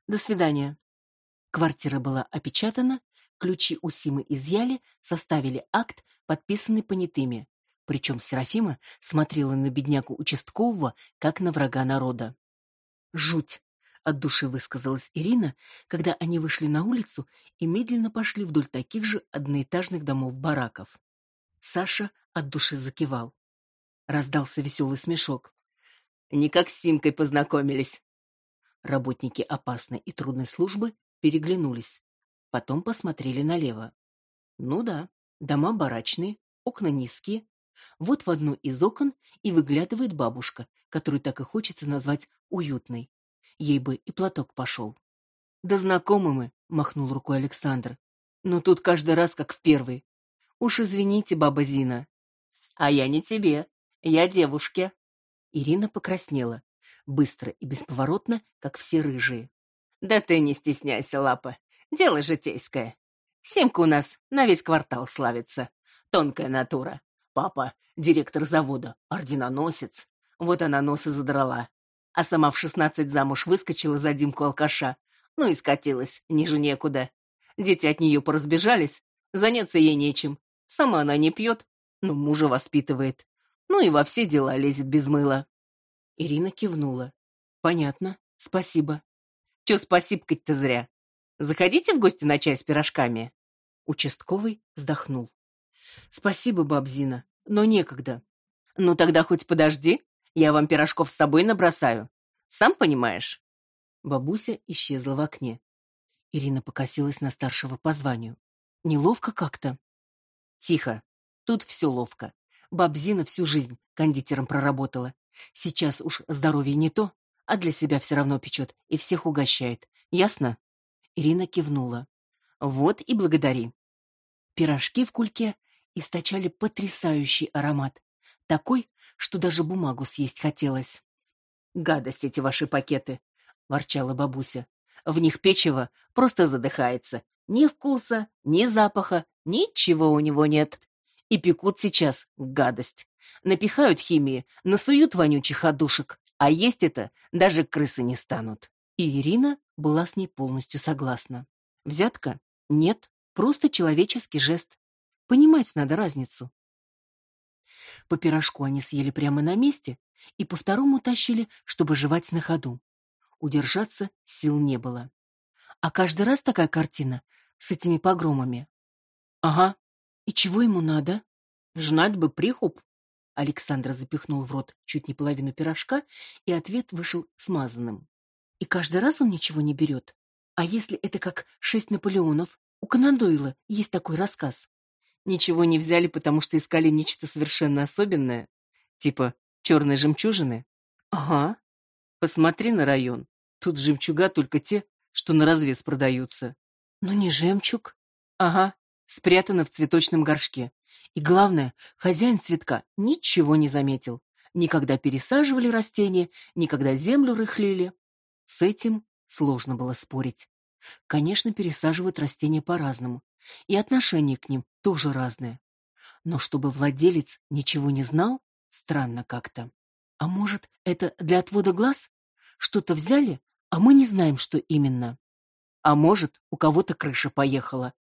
До свидания. Квартира была опечатана, ключи у Симы изъяли, составили акт, подписанный понятыми. Причем Серафима смотрела на беднягу участкового, как на врага народа. «Жуть!» — от души высказалась Ирина, когда они вышли на улицу и медленно пошли вдоль таких же одноэтажных домов-бараков. Саша от души закивал. Раздался веселый смешок. «Не как с Симкой познакомились». Работники опасной и трудной службы переглянулись. Потом посмотрели налево. Ну да, дома барачные, окна низкие. Вот в одно из окон и выглядывает бабушка, которую так и хочется назвать уютной. Ей бы и платок пошел. «Да знакомы мы», — махнул рукой Александр. «Но тут каждый раз как в первый. Уж извините, баба Зина». «А я не тебе, я девушке». Ирина покраснела, быстро и бесповоротно, как все рыжие. «Да ты не стесняйся, Лапа, дело житейское. Симка у нас на весь квартал славится. Тонкая натура. Папа — директор завода, орденоносец. Вот она нос и задрала. А сама в 16 замуж выскочила за Димку алкаша. Ну и скатилась, ниже некуда. Дети от нее поразбежались, заняться ей нечем. Сама она не пьет, но мужа воспитывает. Ну и во все дела лезет без мыла». Ирина кивнула. «Понятно, спасибо». «Чё спасибо-то зря? Заходите в гости на чай с пирожками». Участковый вздохнул. «Спасибо, баб Зина, но некогда». «Ну тогда хоть подожди, я вам пирожков с собой набросаю. Сам понимаешь». Бабуся исчезла в окне. Ирина покосилась на старшего по званию. Неловко как-то. «Тихо. Тут все ловко. Баб Зина всю жизнь кондитером проработала. Сейчас уж здоровье не то, а для себя все равно печет и всех угощает. Ясно?» Ирина кивнула. «Вот и благодари». Пирожки в кульке источали потрясающий аромат. Такой, что даже бумагу съесть хотелось. «Гадость эти ваши пакеты», — ворчала бабуся. «В них печево просто задыхается. Ни вкуса, ни запаха, ничего у него нет. И пекут сейчас гадость. Напихают химии, насуют вонючих одушек, а есть это даже крысы не станут». И Ирина была с ней полностью согласна. Взятка? Нет, просто человеческий жест. Понимать надо разницу. По пирожку они съели прямо на месте и по второму тащили, чтобы жевать на ходу. Удержаться сил не было. А каждый раз такая картина с этими погромами. «Ага. И чего ему надо? Жнать бы прихуп». Александр запихнул в рот чуть не половину пирожка, и ответ вышел смазанным. «И каждый раз он ничего не берет? А если это как 6 Наполеонов? У Конан Дойла есть такой рассказ». «Ничего не взяли, потому что искали нечто совершенно особенное? Типа черной жемчужины?» «Ага. Посмотри на район. Тут жемчуга только те, что на развес продаются». «Но не жемчуг». «Ага. Спрятано в цветочном горшке. И главное, хозяин цветка ничего не заметил. Никогда пересаживали растения, никогда землю рыхлили». С этим сложно было спорить. Конечно, пересаживают растения по-разному, и отношение к ним тоже разное. Но чтобы владелец ничего не знал, странно как-то. А может, это для отвода глаз? Что-то взяли, а мы не знаем, что именно. А может, у кого-то крыша поехала.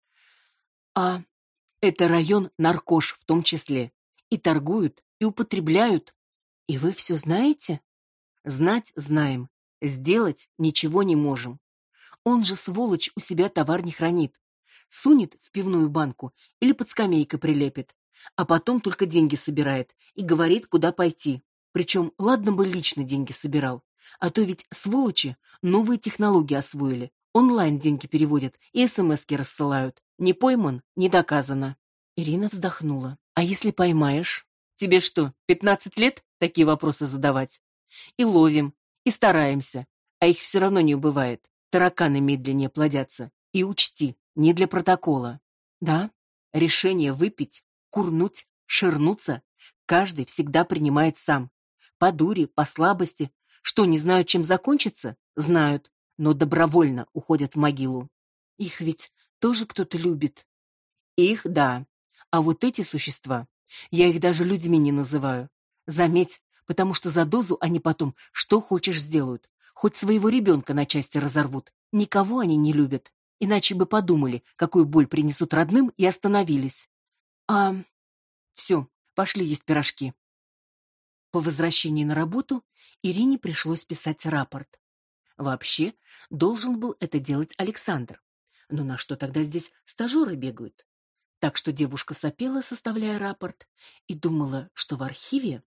А это район наркош в том числе. И торгуют, и употребляют. И вы все знаете? Знать знаем. Сделать ничего не можем. Он же, сволочь, у себя товар не хранит. Сунет в пивную банку или под скамейкой прилепит. А потом только деньги собирает и говорит, куда пойти. Причем, ладно бы лично деньги собирал. А то ведь, сволочи, новые технологии освоили. Онлайн деньги переводят и смски рассылают. Не пойман, не доказано. Ирина вздохнула. А если поймаешь? Тебе что, 15 лет такие вопросы задавать? И ловим, и стараемся. А их все равно не убывает. Тараканы медленнее плодятся. И учти, не для протокола. Да, решение выпить, курнуть, ширнуться каждый всегда принимает сам. По дуре, по слабости. Что, не знают, чем закончится? Знают, но добровольно уходят в могилу. Их ведь тоже кто-то любит. Их, да. А вот эти существа, я их даже людьми не называю. Заметь, потому что за дозу они потом что хочешь сделают. Хоть своего ребенка на части разорвут, Никого они не любят, иначе бы подумали, какую боль принесут родным, и остановились. А все, пошли есть пирожки. По возвращении на работу Ирине пришлось писать рапорт. Вообще, должен был это делать Александр. Но на что тогда здесь стажеры бегают? Так что девушка сопела, составляя рапорт, и думала, что в архиве...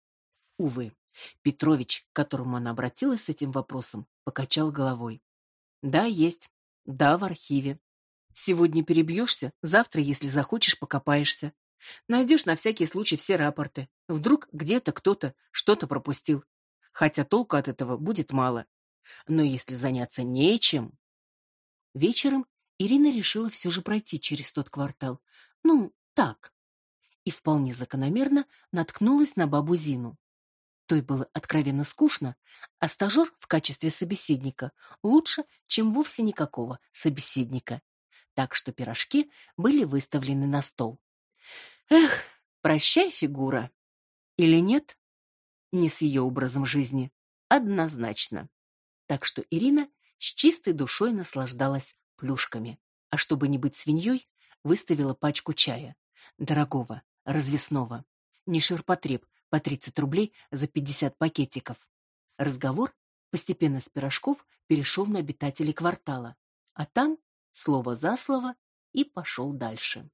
Увы, Петрович, к которому она обратилась с этим вопросом, покачал головой. Да, есть. Да, в архиве. Сегодня перебьешься, завтра, если захочешь, покопаешься. Найдешь на всякий случай все рапорты. Вдруг где-то кто-то что-то пропустил. Хотя толку от этого будет мало. Но если заняться нечем... Вечером Ирина решила все же пройти через тот квартал. Ну, так. И вполне закономерно наткнулась на бабу Зину. Той было откровенно скучно, а стажер в качестве собеседника лучше, чем вовсе никакого собеседника. Так что пирожки были выставлены на стол. Эх, прощай, фигура. Или нет? Не с ее образом жизни. Однозначно. Так что Ирина с чистой душой наслаждалась плюшками. А чтобы не быть свиньей, выставила пачку чая. Дорогого, развесного. Не ширпотреб, по 30 рублей за 50 пакетиков. Разговор постепенно с пирожков перешел на обитателей квартала. А там слово за слово и пошел дальше.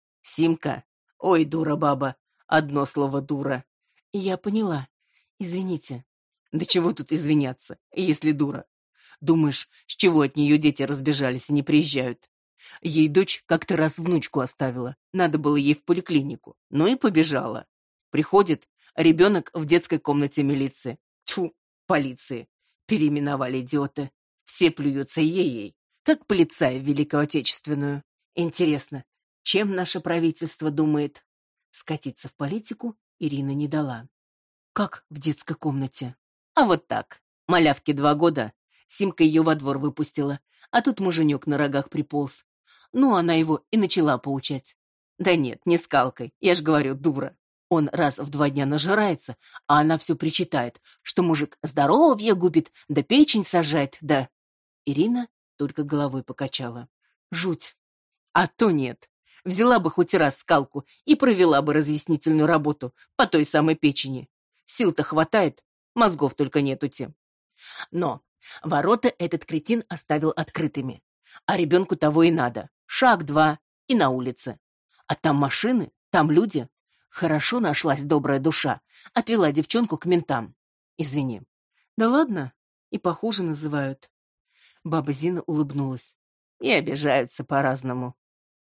Симка, ой, дура баба, одно слово дура. Я поняла. Извините. Да чего тут извиняться, если дура? Думаешь, с чего от нее дети разбежались и не приезжают? Ей дочь как-то раз внучку оставила. Надо было ей в поликлинику. Ну и побежала. Приходит, ребенок в детской комнате милиции. Тьфу, полиции. Переименовали идиоты. Все плюются ей-ей, как полицаи в Великую Отечественную. Интересно, чем наше правительство думает? Скатиться в политику Ирина не дала. Как в детской комнате? А вот так. Малявке 2 года. Симка ее во двор выпустила. А тут муженек на рогах приполз. Ну, она его и начала поучать. Да нет, не скалкой. Я ж говорю, дура. Он раз в 2 дня нажирается, а она все причитает, что мужик здоровье губит, да печень сажает, да... Ирина только головой покачала. Жуть. А то нет. Взяла бы хоть раз скалку и провела бы разъяснительную работу по той самой печени. Сил-то хватает, мозгов только нету те. Но ворота этот кретин оставил открытыми. А ребенку того и надо. Шаг-два и на улице. А там машины, там люди. Хорошо нашлась добрая душа. Отвела девчонку к ментам. Извини. Да ладно, и похуже называют. Баба Зина улыбнулась. И обижаются по-разному.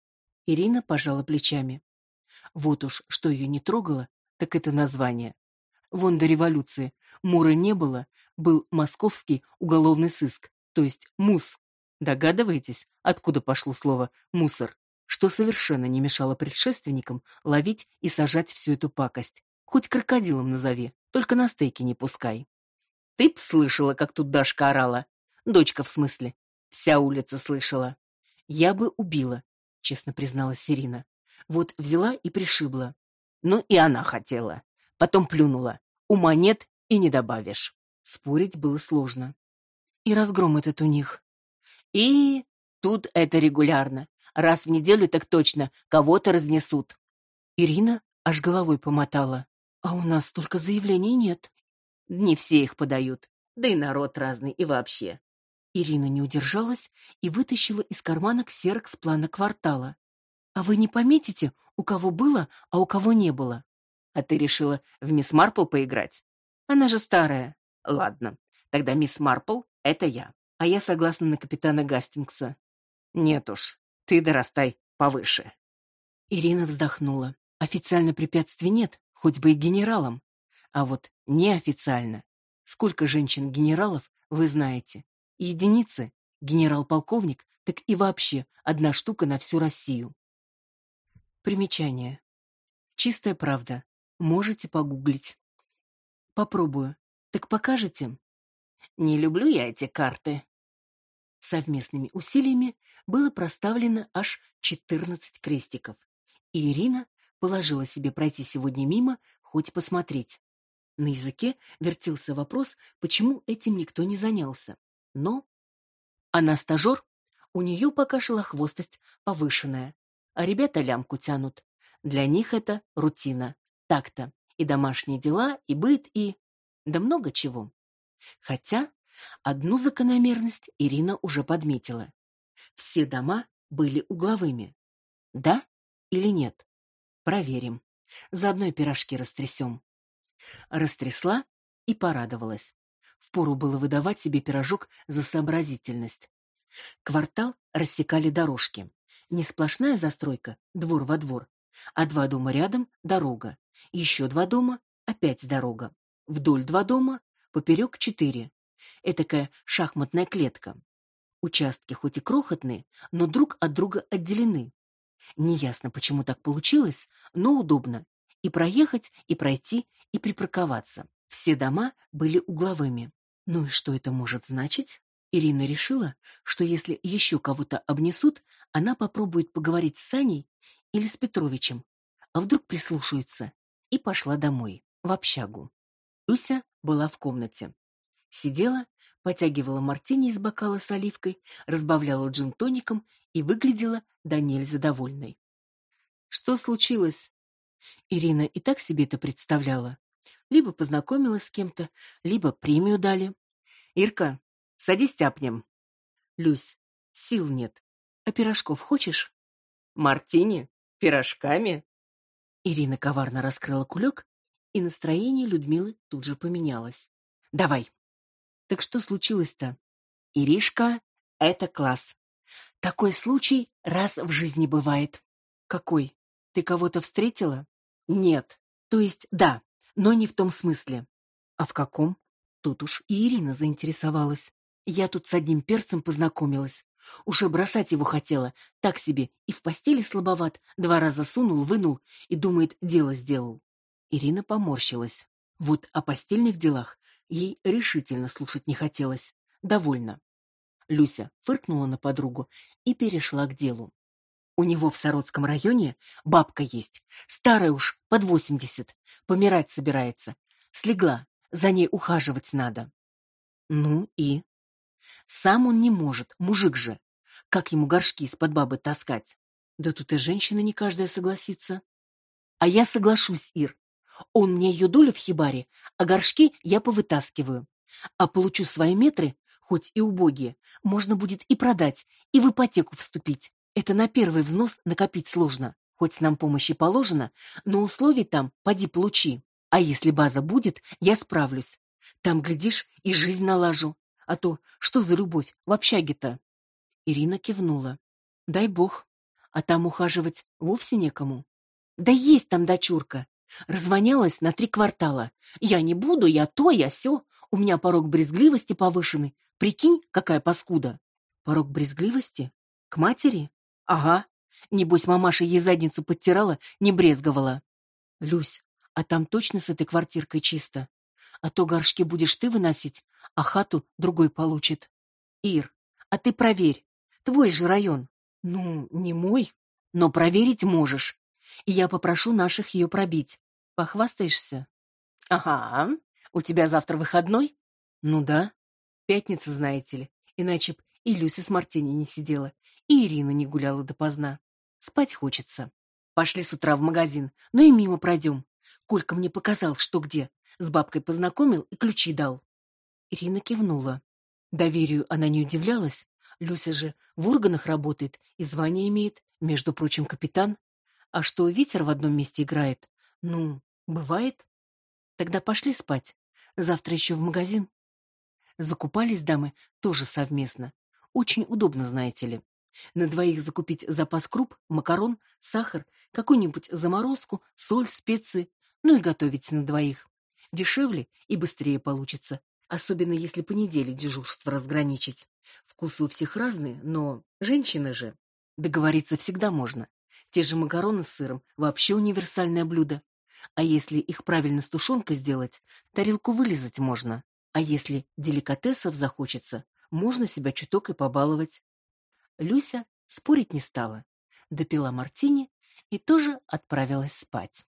Ирина пожала плечами. Вот уж что ее не трогало, так это название. Вон до революции МУРа не было, был московский уголовный сыск, то есть МУС. Догадываетесь, откуда пошло слово «мусор», что совершенно не мешало предшественникам ловить и сажать всю эту пакость. Хоть крокодилом назови, только на стейки не пускай. Ты б слышала, как тут Дашка орала. Дочка, в смысле. Вся улица слышала. Я бы убила, честно призналась Ирина. Вот взяла и пришибла. Ну и она хотела. Потом плюнула. Ума нет и не добавишь. Спорить было сложно. И разгром этот у них. И тут это регулярно. Раз в неделю так точно кого-то разнесут. Ирина аж головой помотала. А у нас столько заявлений нет. Не все их подают. Да и народ разный и вообще. Ирина не удержалась и вытащила из кармана ксерокс плана квартала. А вы не пометите, у кого было, а у кого не было? А ты решила в мисс Марпл поиграть? Она же старая. Ладно, тогда мисс Марпл — это я. А я согласна на капитана Гастингса. Нет уж, ты дорастай повыше. Ирина вздохнула. Официально препятствий нет, хоть бы и генералом. А вот неофициально. Сколько женщин-генералов вы знаете? Единицы. Генерал-полковник, так и вообще 1 штука на всю Россию. Примечание. Чистая правда. Можете погуглить. Попробую. Так покажете? Не люблю я эти карты. Совместными усилиями было проставлено аж 14 крестиков. И Ирина положила себе пройти сегодня мимо, хоть посмотреть. На языке вертелся вопрос, почему этим никто не занялся. Но Она стажер, у нее пока шелохвостость повышенная, а ребята лямку тянут. Для них это рутина, так-то, и домашние дела, и быт, и... да много чего. Хотя одну закономерность Ирина уже подметила. Все дома были угловыми. Да или нет? Проверим. Заодно и пирожки растрясем. Растрясла и порадовалась. Впору было выдавать себе пирожок за сообразительность. Квартал рассекали дорожки. Не сплошная застройка, двор во двор, а 2 дома рядом — дорога. Еще 2 дома — опять дорога. Вдоль 2 дома, поперек 4. Этакая шахматная клетка. Участки хоть и крохотные, но друг от друга отделены. Неясно, почему так получилось, но удобно. И проехать, и пройти, и припарковаться. Все дома были угловыми. Ну и что это может значить? Ирина решила, что если еще кого-то обнесут, она попробует поговорить с Саней или с Петровичем. А вдруг прислушаются? И пошла домой, в общагу. Люся была в комнате. Сидела, потягивала мартини из бокала с оливкой, разбавляла джин-тоником и выглядела до нельзя довольной. Что случилось? Ирина и так себе это представляла. Либо познакомилась с кем-то, либо премию дали. Ирка, садись тяпнем. Люсь, сил нет. А пирожков хочешь? Мартини? Пирожками? Ирина коварно раскрыла кулек, и настроение Людмилы тут же поменялось. Давай. Так что случилось-то? Иришка, это класс. Такой случай раз в жизни бывает. Какой? Ты кого-то встретила? Нет. То есть да, но не в том смысле. А в каком? Тут уж и Ирина заинтересовалась. Я тут с одним перцем познакомилась. Уже бросать его хотела, так себе, и в постели слабоват, 2 раза сунул, вынул и думает, дело сделал. Ирина поморщилась. Вот о постельных делах ей решительно слушать не хотелось. Довольно. Люся фыркнула на подругу и перешла к делу. У него в Саротском районе бабка есть, старая уж, под 80, помирать собирается. Слегла, за ней ухаживать надо. Ну и? Сам он не может, мужик же. Как ему горшки из-под бабы таскать? Да тут и женщина не каждая согласится. А я соглашусь, Ир. Он мне ее долю в хибаре, а горшки я повытаскиваю. А получу свои метры, хоть и убогие, можно будет и продать, и в ипотеку вступить. Это на первый взнос накопить сложно. Хоть нам помощи положено, но условий там поди получи. А если база будет, я справлюсь. Там, глядишь, и жизнь налажу. А то что за любовь в общаге-то? Ирина кивнула. Дай бог. А там ухаживать вовсе некому. Да есть там дочурка. Развонялась на 3 квартала. Я не буду, я то, я сё. У меня порог брезгливости повышенный. Прикинь, какая паскуда. Порог брезгливости? К матери? Ага. Небось, мамаша ей задницу подтирала, не брезговала. Люсь, а там точно с этой квартиркой чисто? А то горшки будешь ты выносить, а хату другой получит. Ир, а ты проверь. Твой же район. Ну, не мой, но проверить можешь. И я попрошу наших ее пробить. Похвастаешься? Ага. У тебя завтра выходной? Ну да. Пятница, знаете ли. Иначе б и Люся с Мартини не сидела, и Ирина не гуляла допоздна. Спать хочется. Пошли с утра в магазин, ну и мимо пройдем. Колька мне показал, что где. С бабкой познакомил и ключи дал. Ирина кивнула. Доверию она не удивлялась. Люся же в органах работает и звание имеет, между прочим, капитан. А что ветер в одном месте играет? Ну, бывает. Тогда пошли спать. Завтра еще в магазин. Закупались дамы тоже совместно. Очень удобно, знаете ли. На двоих закупить запас круп, макарон, сахар, какую-нибудь заморозку, соль, специи, ну и готовить на двоих. Дешевле и быстрее получится, особенно если по неделе дежурство разграничить. Вкусы у всех разные, но женщины же. Договориться всегда можно. Те же макароны с сыром вообще универсальное блюдо. А если их правильно с тушенкой сделать, тарелку вылизать можно. А если деликатесов захочется, можно себя чуток и побаловать. Люся спорить не стала, допила мартини и тоже отправилась спать.